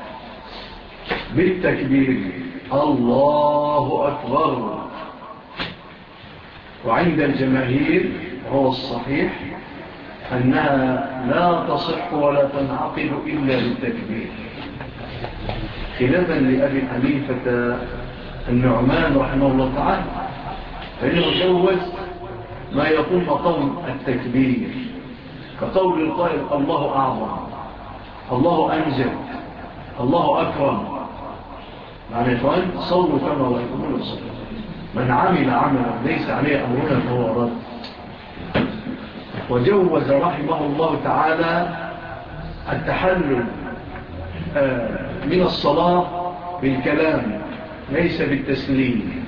بالتكبير الله أكبر، وعند الجماهير هو الصحيح أنها لا تصح ولا تنعقد إلا بالتكبير، خلافا لأبي حنيفة النعمان رحمه الله تعالى فإنه جوز ما يقوم مقام التكبير كقول القائل الله أعظم الله أنزل الله أكرم. معنى إخوان صلوا كما رأيكم الصلاة، من عمل عملا ليس عليه أمرنا فهو رد. وجوز رحمه الله تعالى التحلل من الصلاة بالكلام ليس بالتسليم،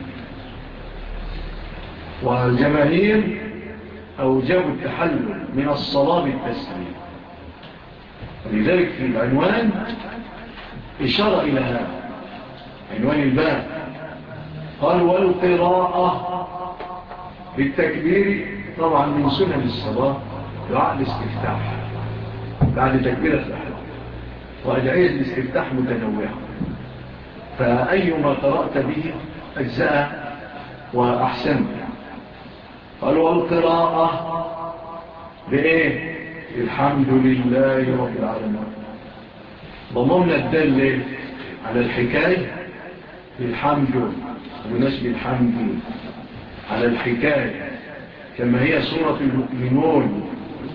والجماهير أوجبوا التحلل من الصلاة بالتسليم. ولذلك في العنوان إشارة إلى هذا عنوان الباب قال والقراءة بالتكبير طبعا من سنن الصلاة دعاء الاستفتاح بعد تكبيرة الإحرام. وأدعية الاستفتاح متنوعة، فأيما قرأت به أجزاء وأحسن. قالوا القراءة بإيه؟ الحمد لله رب العالمين. ضممنا الدل على الحكاية بالحمد، ونسب الحمد على الحكاية كما هي سورة المؤمنون.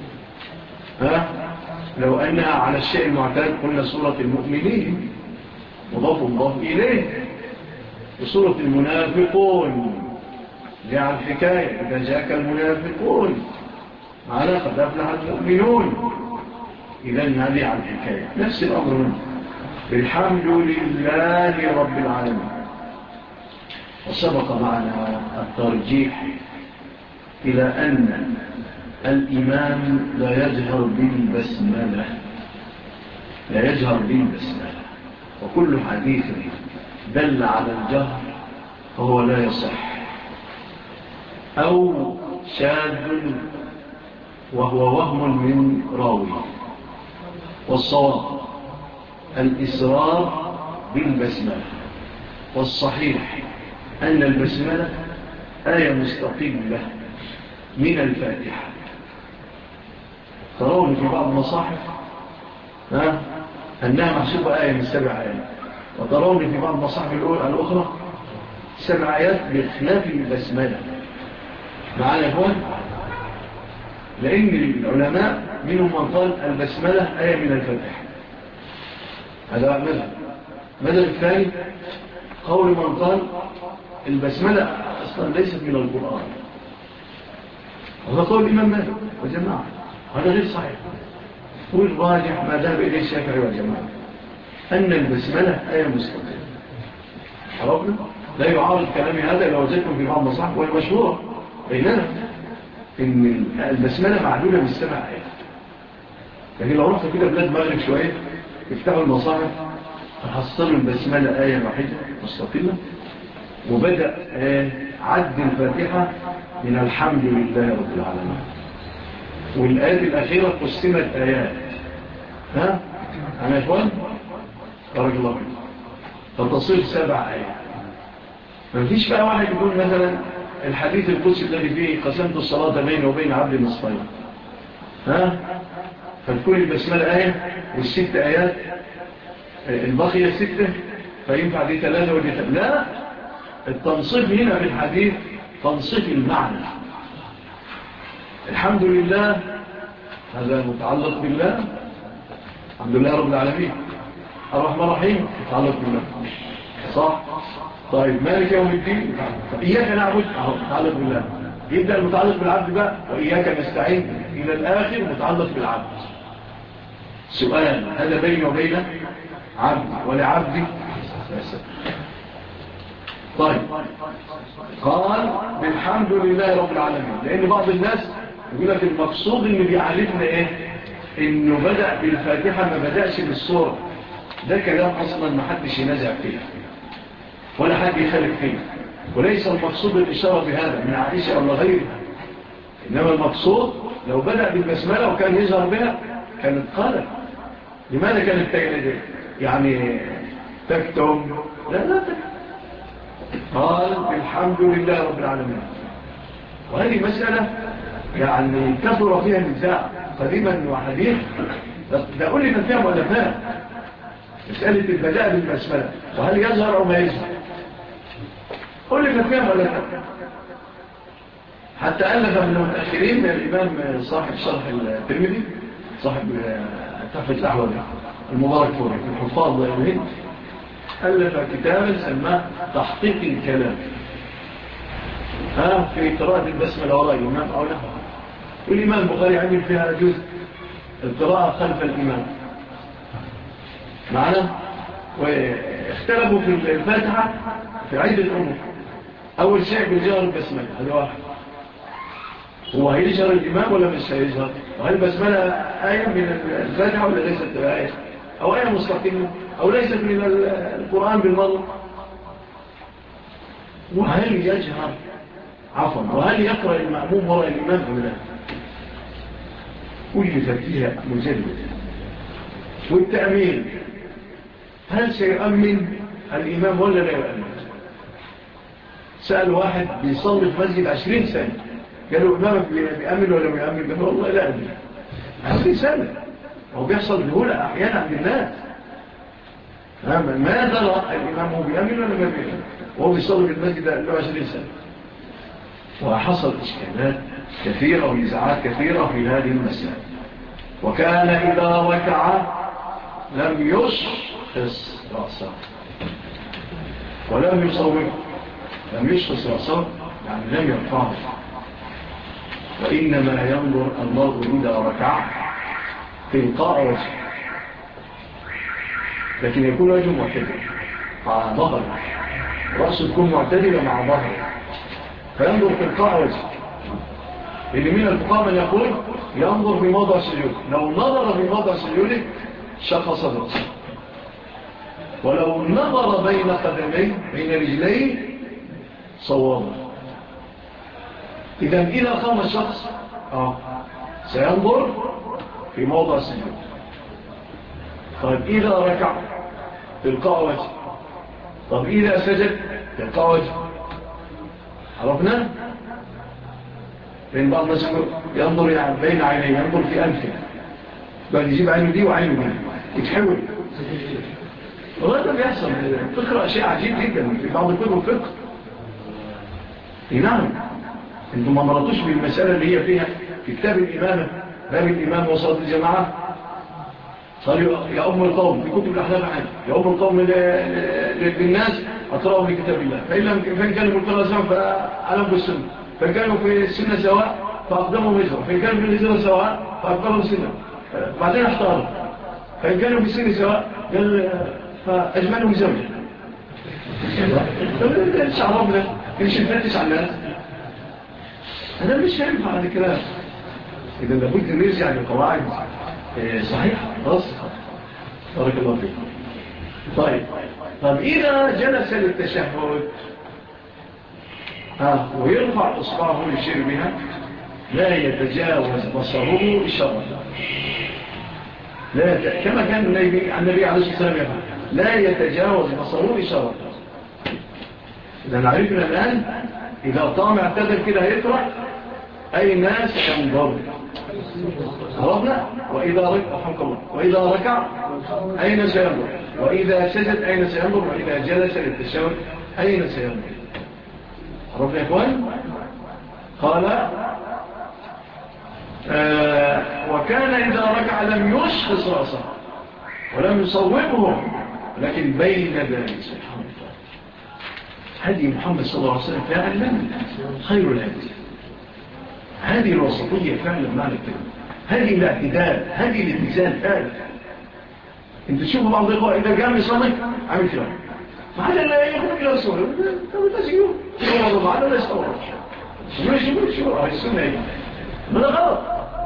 لو أنها على الشيء المعتاد قلنا سورة المؤمنين مضاف إليه، وسورة المنافقون اللي على الحكاية إذا جاءك المنافقون معنا قد أفلح المؤمنون، إذن هذه على الحكاية نفس الأمر منه بالحمد لله رب العالمين. وسبق معنا الترجيح إلى أن الإمام لا يجهر بالبسملة، لا يجهر بالبسملة، وكل حديث دل على الجهر فهو لا يصح أو شاذ وهو وهم من راوي. والصواب الإسرار بالبسملة، والصحيح أن البسملة آية مستقلة من الفاتحة. ترون في بعض المصاحف أنها محسوبة آية من 7 آيات، وترون في بعض المصاحف الأخرى 7 آيات بخلاف البسملة. معنا يا إخوان؟ لأن العلماء منهم من قال البسملة آية من الفاتحة، هذا مذهب الثاني قول من قال البسملة أصلا ليست من القرآن، وهذا قول الإمام مالك وجماعة، هذا غير صحيح. والراجح ما ذهب إليه الشافعي والجماعة أن البسملة آية مستقلة. عرفنا؟ لا يعارض كلامي هذا لو وجدتم في بعض المصاحف والمشهورة بيننا إن البسملة معدولة من7 آيات. لكن لو رحت كده بلاد مغرب شوية افتحوا المصاحف فحصلوا البسملة آية واحدة مستقلة، وبدأ عد الفاتحة من الحمد لله رب العالمين، والآيات الأخيرة قسمت آيات. أنا يا إخوان بارك الله فيكم، فتصير 7 آيات. ما فيش بقى واحد يقول مثلا الحديث القدسي الذي فيه قسمت الصلاة بيني وبين عبد نصفين، فتكون البسملة آية وال6 آيات الباقية 6، فينفع دي 3 ودي 3. لا، التنصيف هنا في الحديث تنصيف المعنى. الحمد لله هذا متعلق بالله، الحمد لله رب العالمين. الرحمن الرحيم متعلق بالله، صح؟ طيب مالك يوم الدين إياك نعبد متعلق بالله. يبدأ المتعلق بالعبد بقى وإياك نستعين إلى الآخر متعلق بالعبد. سؤال، هذا بيني وبين عبد ولعبدي؟ طيب قال بالحمد لله رب العالمين، لأن بعض الناس يقول لك المقصود إن بيعرفنا إيه؟ إنه بدأ بالفاتحة ما بدأش بالسورة. ده كلام أصلا ما حدش ينازع فيه ولا حد يخالف فيه، وليس المقصود الإشارة بهذا من عائشة أو غيرها، إنما المقصود لو بدأ بالبسملة وكان يظهر بها كانت قالت. لماذا كانت يعني تكتم؟ لا تكتم. قال الحمد لله رب العالمين. وهذه مسألة يعني كثر فيها النزاع قديما وحديث، ده أقول لي فيها مؤلفات مسألة البداء بالبسملة وهل يظهر أو ما يظهر. قل لي فيها مؤلفات، حتى ألف من المتأخرين من الإمام صاحب شرح الترمذي صاحب تحفة الأحوال المبارك فوري في الحفاظ الهند، ألف كتابا سماه تحقيق الكلام في قراءة البسملة وراء الإمام أو نحوه. والإمام البخاري عمل فيها جزء القراءة خلف الإمام معنا، واختلفوا في الفاتحة في عدة أمور. أول شيء بالجهر البسملة، هذا واحد، هو هيجهر الإمام ولا مش هيجهر؟ وهل البسملة آية من الفاتحة ولا ليست آية؟ أو آية مستقلة أو ليست من القرآن بالمرة؟ وهل يجهر وهل يقرأ المأموم وراء الإمام أم لا؟ كل فيها مجلد والتأمين، هل سيؤمن الإمام ولا لا يؤمن؟ سأل واحد بيصلي في مسجد 20 سنة، قالوا إمامك بيأمن ولا بيأمن؟ قالوا والله لا أمن. 20 سنة هو بيحصل بهولة أحيانا عند الناس. ما درى الإمام هو بيأمن ولا ما بيأمن، وهو بيصلي في المسجد له 20 سنة. وحصل إشكالات كثيرة ونزاعات كثيرة في هذه المسألة. وكان إذا ركع لم يشخص رأسه ولم يصوره، لم يشخص رأسه يعني لم يرفعه، وإنما ينظر الله إذا ركع تلقاء وجهه، لكن يكون وجهه معتدل مع ظهره، رأسه تكون معتدلة مع ظهره، فينظر تلقاء وجهه. اللي من الفقهاء من يقول ينظر في موضع سجود، لو نظر في موضع سجوده شخص رأسه، ولو نظر بين قدميه بين رجليه صوابه. إذا قام الشخص سينظر في موضع السجود. طيب إذا ركع تلقاء وجه، طب إذا سجد تلقاء وجه. عرفنا؟ بين بعض الناس ينظر يعني بين عينيه، ينظر في أنفه، بل يجيب عينه دي وعينه دي يتحول. والله ده بيحصل. تقرأ شيء عجيب جدا في بعض كتب الفقه. نعم، انتم ما مرتوش بالمسألة اللي هي فيها في كتاب الإمامة، باب الإمام وصلاة الجماعة، قالوا يا أم القوم في كتب الأحلام عنه، يا أم القوم للناس أقرأوا في كتاب الله، فإن كانوا بالقراءة سواء فأعلم بالسنة، فإن كانوا في السنة سواء فأقدموا الهجرة، فإن كانوا في الهجرة سواء فأقدموا السنة، بعدين احتاروا، فإن كانوا في السنة سواء فأجملهم زوجة. ليش عربنا ليش نفتش على الناس؟ أنا مش هينفع هذا الكلام. إذا لابد نرجع لقواعد صحيحة راسخة. بارك الله فيك. طيب إذا جلس للتشهد ويرفع إصبعه للشير بها لا يتجاوز بصره إشارة، كما كان النبي عليه الصلاة والسلام يفعل، لا يتجاوز بصره إشارة. إذا نعرفنا الآن إذا طام اعتدل كده هيطرح أي ناس ينظر. عرفنا؟ وإذا ركع أين سينظر، وإذا سجد أين سينظر، وإذا جلس للتشهد أين سينظر. عرفنا يا إخوان؟ قال وكان إذا ركع لم يشخص رأسه ولم يصوبه، لكن بين ذلك. سبحان الله، هدي محمد صلى الله عليه وسلم فعلا خير الهدي. هذه الوسطية فعلا معنى الكلمة، هذه الاعتدال، هذه الاتزان فعلا. انت تشوفوا بعض الإخوة إذا قام يصلي عامل كلام ما حدا لا يخرج إلى رسوله، طب تسيقوا شو معنا لا يستوى شو هاي السنة هي من غلط.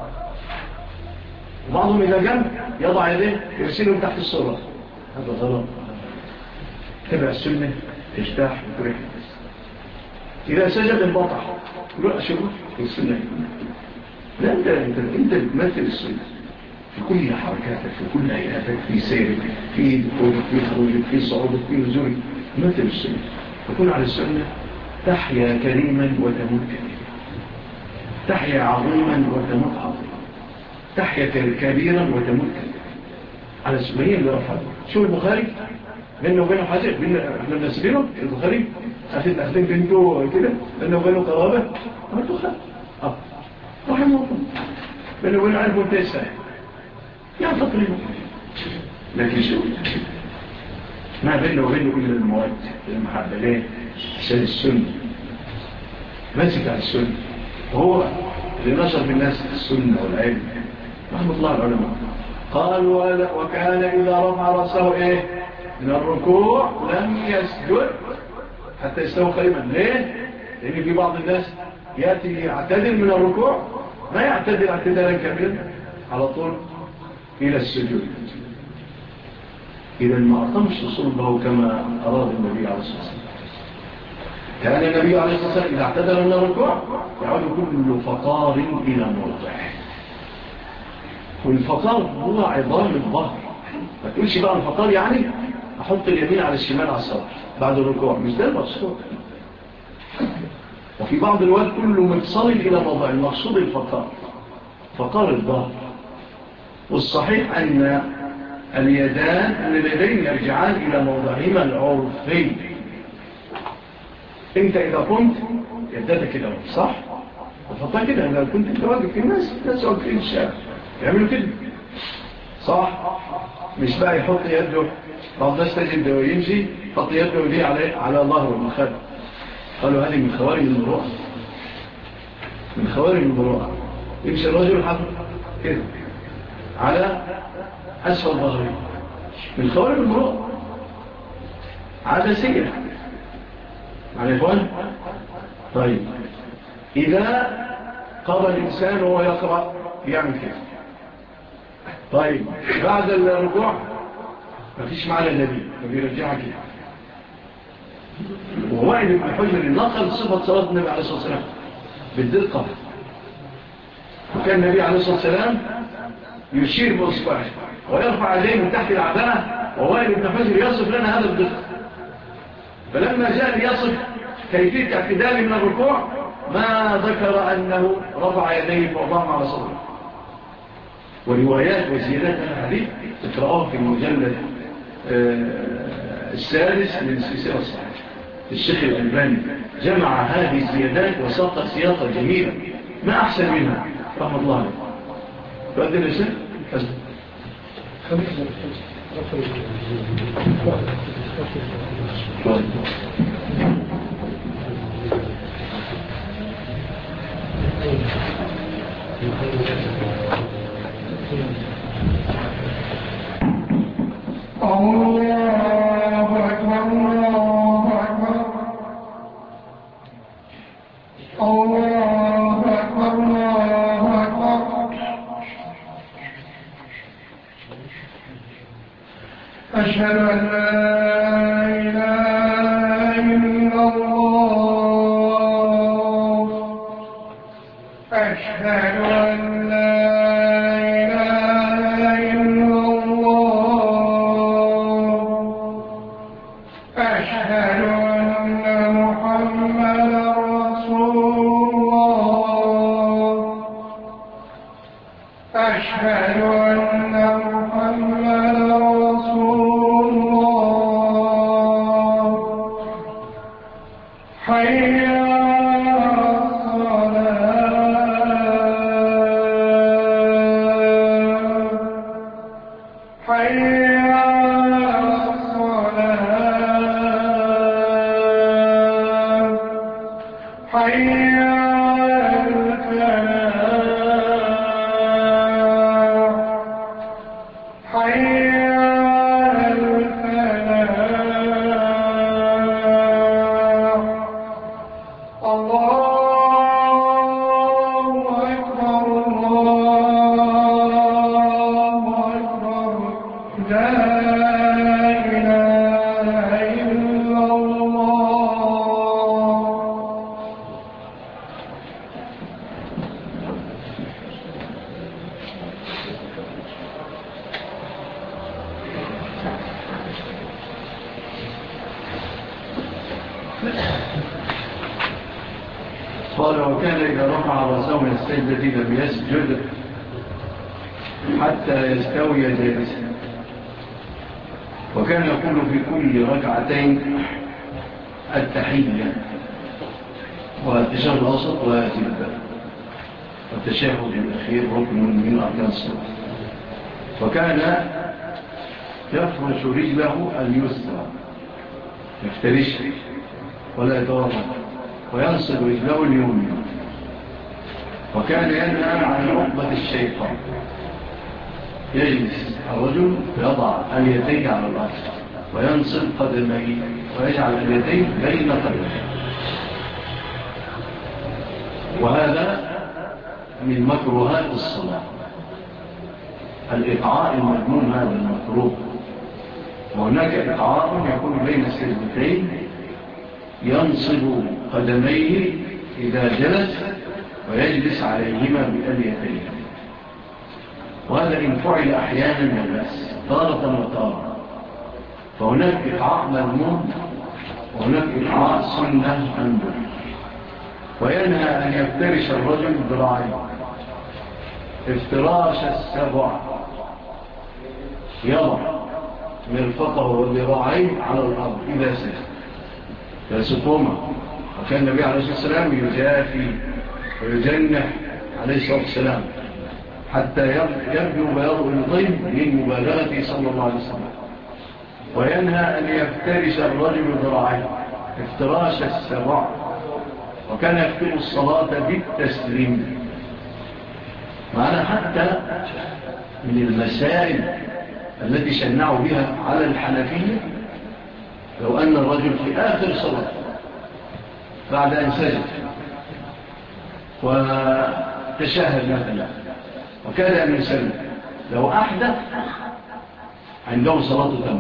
وبعضهم إذا قام يضع يديه يرسلهم تحت الصورة، هذا غلط. تبع السنة تجتاح وتريح. إذا سجد انبطح لا شوفوا في السنة. لا انت بتمثل السنة في كل حركاتك، في كل هيئاتك، في سيرك، في دخولك، في خروجك، في صعودك، في نزولك، تمثل السنة. تكون على السنة تحيا كريما وتموت كريما، تحيا عظيما وتموت عظيما، تحيا كبيرا وتموت كبيرا. على السنة اللي رفض. شو البخاري بينه وبينه حاجة، احنا بنسبينه البخاري أخذين بنته كده بينه وبينه قرابة، أخذوا خلق رحمه الله، بينه وبينه عارف وانتهي ساعة يا تقريبا. لكن شو ما بينه وبينه إلا المواد المحبة. ليه؟ عشان السنة ماسك على السنة، وهو اللي نشر في الناس السنة والعلم رحمة الله العلماء. قال وكان إذا رفع رأسه من الركوع لم يسجد حتى يستوى قائما. ليه؟ لأن في بعض الناس يأتي يعتدل من الركوع، ما يعتدل اعتدالا كاملا على طول إلى السجود. إذا ما أقمش صلبه كما أراد النبي عليه الصلاة والسلام. كان النبي عليه الصلاة والسلام إذا اعتدل من الركوع يعود كل فقار إلى موضعه. والفقار هو عظام الظهر، ما تقولش بقى الفطار يعني أحط اليمين على الشمال على الصدر بعد الركوع، مش ده المقصود. وفي بعض الوقت كله متصل إلى موضع المقصود الفقار، فقار الظهر. والصحيح أن اليدين يرجعان إلى موضعهما العرفي. أنت إذا كنت يدتك كده صح؟ الفقار كده إذا كنت أنت واقف في الناس واقف في الشارع يعملوا كده صح؟ مش بقى يحط يده بعض الناس تجد ويمشي يحط يده دي على ظهره من خلف. قالوا هذه من خوارج المروءة، من خوارج المروءة. يمشي الرجل حط كده على أسفل ظهره، من خوارج المروءة عادسية. معنى إخوان؟ طيب إذا قرأ الإنسان وهو يقرأ يعمل كده. طيب بعد الركوع ما فيش معنى دليل فبيرجعها كده. ووائل بن حجر نقل صفة صلاة النبي عليه الصلاة والسلام بالدقة. وكان النبي عليه الصلاة والسلام يشير بأصبعه ويرفع يديه من تحت العباءة، ووائل بن حجر يصف لنا هذا بالدقة. فلما جاء ليصف كيفية اعتداله من الركوع ما ذكر أنه رفع يديه فوضعهم على صدره. وروايات وزيادات الحديث تقرأوها في المجلد السادس من السلسلة الصحيحة. الشيخ الألباني جمع هذه الزيادات وساق سياقة جميلة ما أحسن منها رحمة الله عليه. تؤدي الرسالة؟ الله أكبر الله أكبر الله أكبر الله أكبر. أشهد أن لا إله إلا الله. أشهد أن لا إله إلا الله. أشهد أن محمدا رسول الله. أشهد أن محمدا رسول الله. حي على الصلاة. حي على الصلاة. حي على الفلاح. حي على الفلاح. الله أكبر الله أكبر. لا إله إلا الله. قال وكان إذا رفع رأسه من السجدة لم يسجد حتى يستوي جالسا. وكان يقول في كل ركعتين التحية والتشهد الأوسط ويزيد، والتشهد الأخير ركن من أركان الصلاة. وكان يفرش رجله اليسرى يفترش ولا يتورط، وينصب رجله اليمنى. وكان ينهى عن عقبة الشيطان. يجلس الرجل يضع اليدين على الأرض وينصب قدميه ويجعل اليدين بين قدميه. وهذا من مكروهات الصلاة. الإقعاء المذموم هذا المكروه. وهناك إقعاء يكون بين السجدتين ينصب قدميه إذا جلس ويجلس عليهما باليدين. وهذا إن فعل أحيانا لا بأس، تارة وتارة. فهناك إقعاء مذموم وهناك إقعاء سنة عنده. وينهى أن يفترش الرجل ذراعيه افتراش السبع، يضع مرفقه وذراعيه على الأرض إذا سجد فسقومة. وكان النبي عليه الصلاة والسلام يجافي ويجنح عليه الصلاة والسلام حتى يبدو بياض الطيب من مبالغته صلى الله عليه وسلم. وينهى أن يفترش الرجل ذراعيه افتراش السبع. وكان يختم الصلاة بالتسليم. معنا حتى من المسائل التي شنعوا بها على الحنفية لو أن الرجل في آخر صلاة بعد أن سجد وتشاهد مثلا وكاد أن يسلم لو أحدث عنده صلاة تم.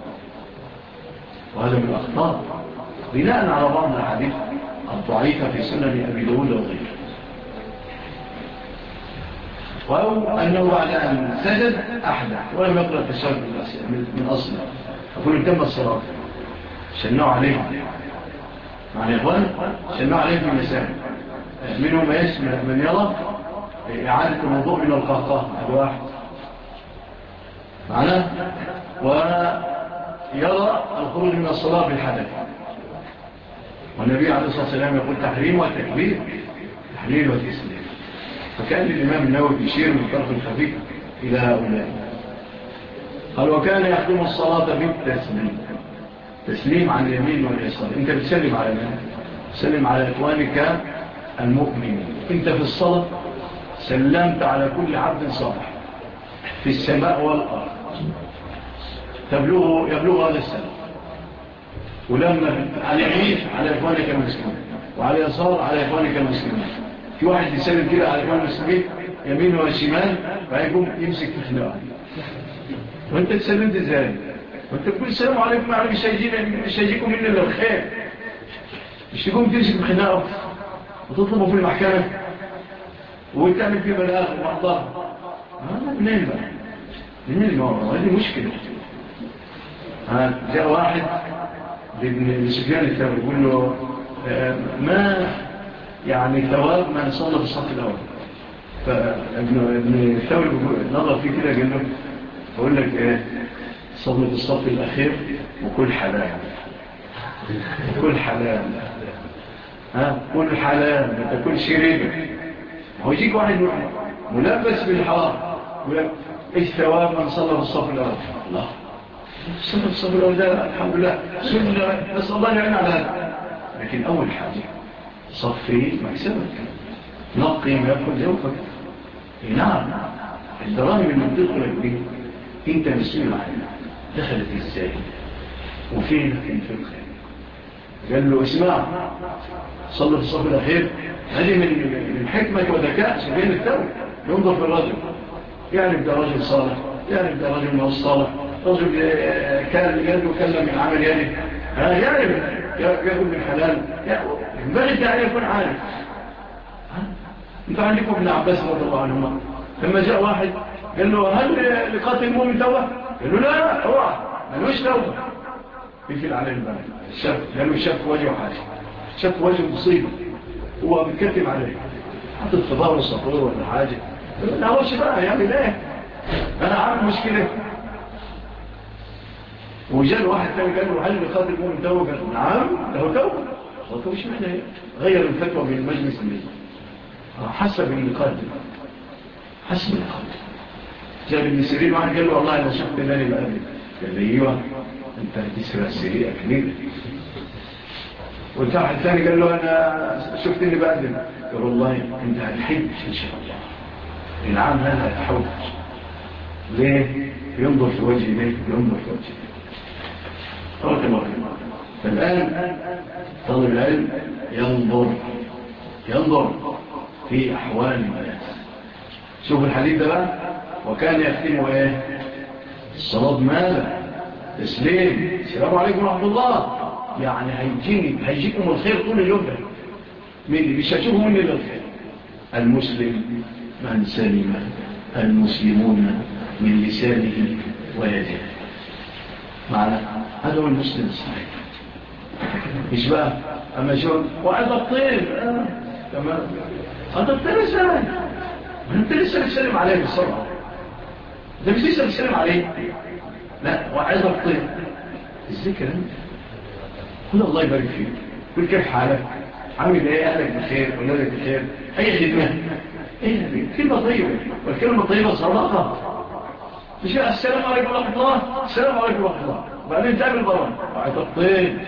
وهذا من الأخطاء بناء على بعض الحديث الضعيفة في سنن أبي داود وغيره. أو أنه بعد أن سجد أحدث ولم يقرأ التشهد من أصله فكل تم الصلاة. شنعوا عليه مع الإخوان، شنعوا عليه في المساء منهم من يرى إعادة الموضوع من القهقه هذا واحد معنا، ويرى الخروج من الصلاة بالحدث. والنبي عليه الصلاة والسلام يقول تحريم وتكبير تحليل وتسليم. فكان الإمام النووي يشير من طرف الخفيف إلى هؤلاء. قال وكان يخدم الصلاة بالتسليم، تسليم عن اليمين واليسار. انت بتسلم على من؟ تسلم على إخوانك المؤمنين. انت في الصلاة سلمت على كل عبد صالح في السماء والأرض يبلغ هذا السلام. ولما على يمين على إخوانك المسلمين وعلى يسار على إخوانك المسلمين. في واحد يسلم كده على إخوان المسلمين يمين وشمال فيقوم يمسك في خناقه. وانت تسلمت ازاي؟ وانت تقول السلام عليكم على مش هيجيكم مني الا الخير. مش تقوم تمسك بخناقه وتطلبه في المحكمة وتعمل فيه بلاغ ومحضر. منين بقى؟ منين الموضوع؟ هذه مشكلة. جاء واحد لابن سفيان الثوري يقول له ما يعني ثواب من صلى في الصف الأول. فابن الثوري نظر فيه كده قال له أقول لك إيه، صلي في الصف الأخير وكل حلال كل حلال كل حلال ما تاكلش ربا. هو يجيك واحد ملبس بالحرام يقول لك ايش ثواب من صلى في الصف الأول؟ الله صلى في الصف الأول ده الحمد لله سنة، نسأل الله يعين على هذا. لكن أول حاجة صفي مكسبك، نقي ما يدخل جوفك. نعم الدراهم اللي بتدخلك دي انت مسؤول عنها، دخلت ازاي وفين الفقه؟ قال له اسمع صلى في الصف الأخير. هذه من حكمة وذكاء سبيل التوبة. ينظر في الرجل يعرف ده رجل صالح، يعرف ده رجل ما صالح، رجل كان يده كلم من عمل يده، يعرف يأكل من حلال. ينبغي أن يكون عارف. انت عندكم ابن عباس رضي الله عنهما لما جاء واحد قال له هل لقاتل المؤمن توبة؟ قال له لا اوعى ملوش توبة. يفل عليه الباب الشاب قال له شاف وجهه حاجة، شاف وجهه مصيبة هو بيتكتم عليه حط في ظهره صفور ولا حاجة. قال له لا هوش بقى يعمل ايه، انا عامل مشكلة. وجاء واحد ثاني قال له هل لقاتل المؤمن توبة؟ قال نعم له توبة. قلت مش معنى غير الفتوى من المجلس اللي حسب القاتل، حسب القاتل. جاء ابن سيرين واحد قال له والله أنا شفت لاني بقابل. قال لي ايوه انت هتسرع سريئة كبيرة. والواحد الثاني قال له انا شفت اني بقابل. قال والله انت هتحج ان شاء الله العام هذا هتحوج. ليه؟ ينظر في وجهي ليه؟ ينظر في وجهي. طرق مرة. فالآن طالب العلم ينظر في أحوال الناس. شوف الحديث ده بقى. وكان يختمه ايه؟ الصلاة ماذا؟ تسليم السلام عليكم ورحمة الله. يعني هيجيكم الخير طول اليوم ده. مش هتشوفوا مني الخير. المسلم من سلم المسلمون من لسانه ويده. معنى هذا هو المسلم الصحيح. مش بقى أما شو وعد الطيب تمام هذا الطيب ازاي؟ أنت لسه بتسلم عليه بالصلاة، أنت مش لسه بتسلم عليه. لا وعد الطيب الذكر أنت قل الله يبارك فيك، قل كيف حالك، عامل ايه، اهلك بخير، ولادك بخير، اي خدمه. ايه كلمه طيبه، والكلمه الطيبه صدقه. مش السلام عليكم ورحمه الله، السلام عليكم ورحمه الله، وبعدين تعمل برا وعد الطيب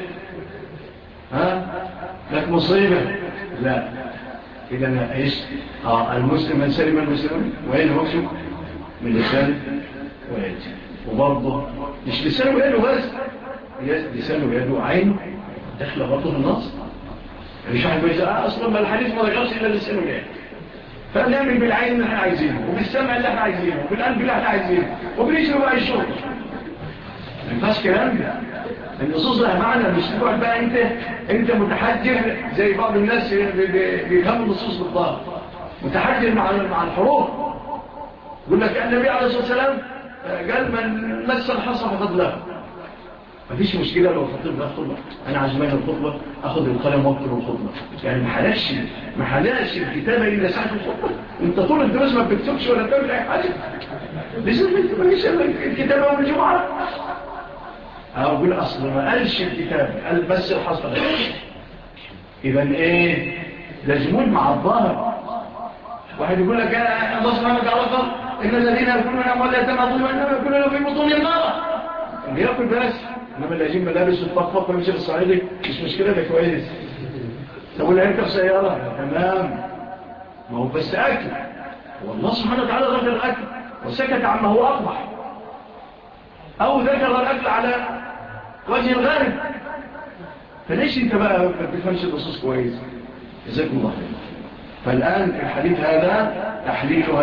لك مصيبه. لا اذا ايش المسلم من سلم المسلم وين هو شو من لسانه ويده. وبرضه مش لسانه ويده بس، لسانه ويده عين داخله برضه في النص. مش واحد بيقول اصلا ما الحديث ما ذكرش الا لسانه ويده، فنعمل بالعين اللي احنا عايزينه، وبالسمع اللي احنا عايزينه، وبالقلب اللي احنا عايزينه، وبنشرب بقى الشرب. ما ينفعش كلام ده. النصوص لها معنى، مش تقعد بقى انت متحجر زي بعض الناس بيفهموا النصوص بالضبط، متحجر مع الحروف. يقول لك النبي عليه الصلاه والسلام قال من مس الحصى فقد له. ما فيش مشكله لو الخطيب ده خطبه، انا عجباني الخطبه اخذ القلم واكتب الخطبه، يعني ما حلاش الكتابه الا ساعه الخطبه. انت طول الدروس ما بتكتبش ولا بتعمل اي حاجه، لازم مش الكتابه والجمعه. اقول اصل ما قالش الكتاب، قال بس الحصى. اذا ايه ده جمود مع الظاهر. واحد يقول لك الله سبحانه وتعالى قال ان الذين ياكلون اموال اليتامى ظلما انما ياكلون في بطونهم النار. اللي ياكل بس، انما اللي يجيب ملابس وتفقفق ويمشي بالصعيدي مش مشكله، ده كويس. تقول له اركب سياره تمام، ما هو بس اكل. والله سبحانه وتعالى ذكر الاكل وسكت عما هو اقبح، او ذكر الاكل على وجه الغالب. فليش انت بقى ما بتفهمش النصوص كويس؟ جزاكم الله خير. فالآن الحديث هذا تحليلها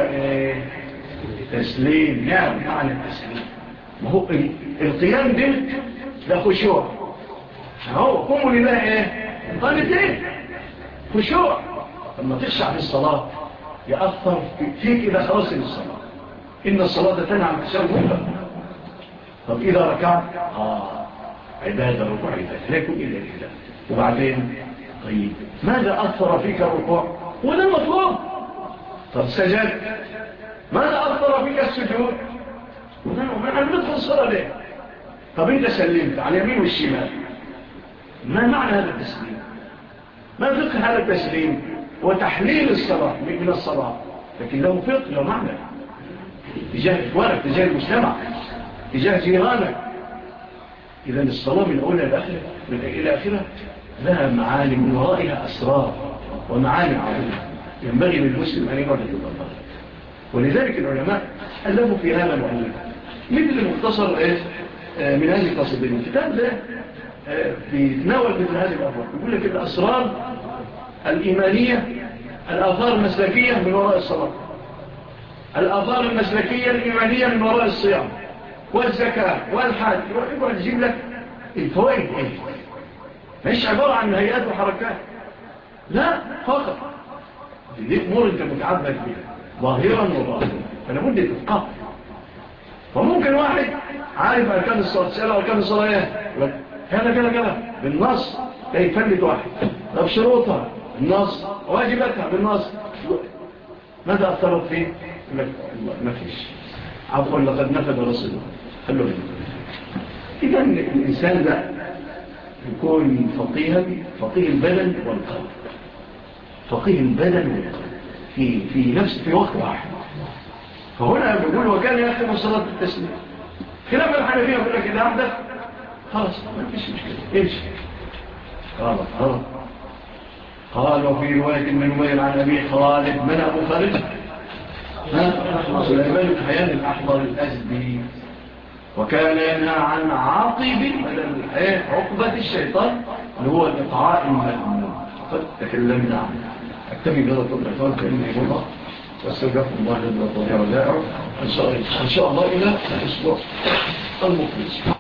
تسليم. نعم معنى التسليم، ما هو القيام ده لا خشوع. هو قوموا لله قانتين خشوع. لما تخشع في الصلاة يأثر فيك إذا خلصت الصلاة. إن الصلاة تنهى عن الفحشاء والمنكر. طب إذا ركعت عبادة ركوع عبادة لا يكون إلا لله. وبعدين طيب ماذا أثر فيك الركوع؟ وده المطلوب. طب سجد ماذا أثر فيك السجود؟ ونحن ندخل الصلاة ليه؟ طب انت سلمت على اليمين والشمال، ما معنى هذا التسليم؟ ما فقه هذا التسليم؟ هو تحليل الصلاة من الصلاة، لكن له فقه له معنى تجاه إخوانك، تجاه المجتمع، تجاه جيرانك. إذا الصلاة من أولى إلى آخرة لها معاني، من ورائها أسرار ومعاني عظيمة ينبغي للمسلم أن يبرد الأمر. ولذلك العلماء ألفوا في هذا المؤلف مثل مختصر من هذه القصيدة. الكتاب ده بيتناول مثل هذه الأمور، يقول لك الأسرار الإيمانية، الآثار المسلكية من وراء الصلاة، الآثار المسلكية الإيمانية من وراء الصيام والزكاة والحج. يقول يجيب لك الفوائد مش عبارة عن هيئات وحركات، لا فقط دي أمور أنت متعبد بها ظاهرا وباطنا، فلا بد تتقاط. فممكن واحد عارف أركان الصلاة، تسأل أركان الصلاة كذا بالنص لا يفلت واحد. طب شروطها بالنص، واجباتها بالنص، ماذا أثرت فيه؟ ما فيش. عفوا لقد نفذ رسوله خلوا منه. إذا الإنسان لا يكون فقيه البدن والقلب، فقيه البدن والقلب في وقت واحد. فهنا بيقول وكان يختم الصلاة بالتسليم. خلاف الحنفية يقول لك إذا أحدث خلاص ما فيش مشكلة امشي. قال وفي رواية من نمير عن أبي خالد، من أبو خالد؟ سليمان بن حيان الأحمر الأزدي، وكان ينهى عن عاقب عقبة الشيطان اللي هو الإطعاء المذموم، قد تكلمنا عنه. أكتفي بهذا الطريقان كأنه يقول واستغفر الله لنا وطهير ودائع إن شاء الله إلى الأسبوع المقبل.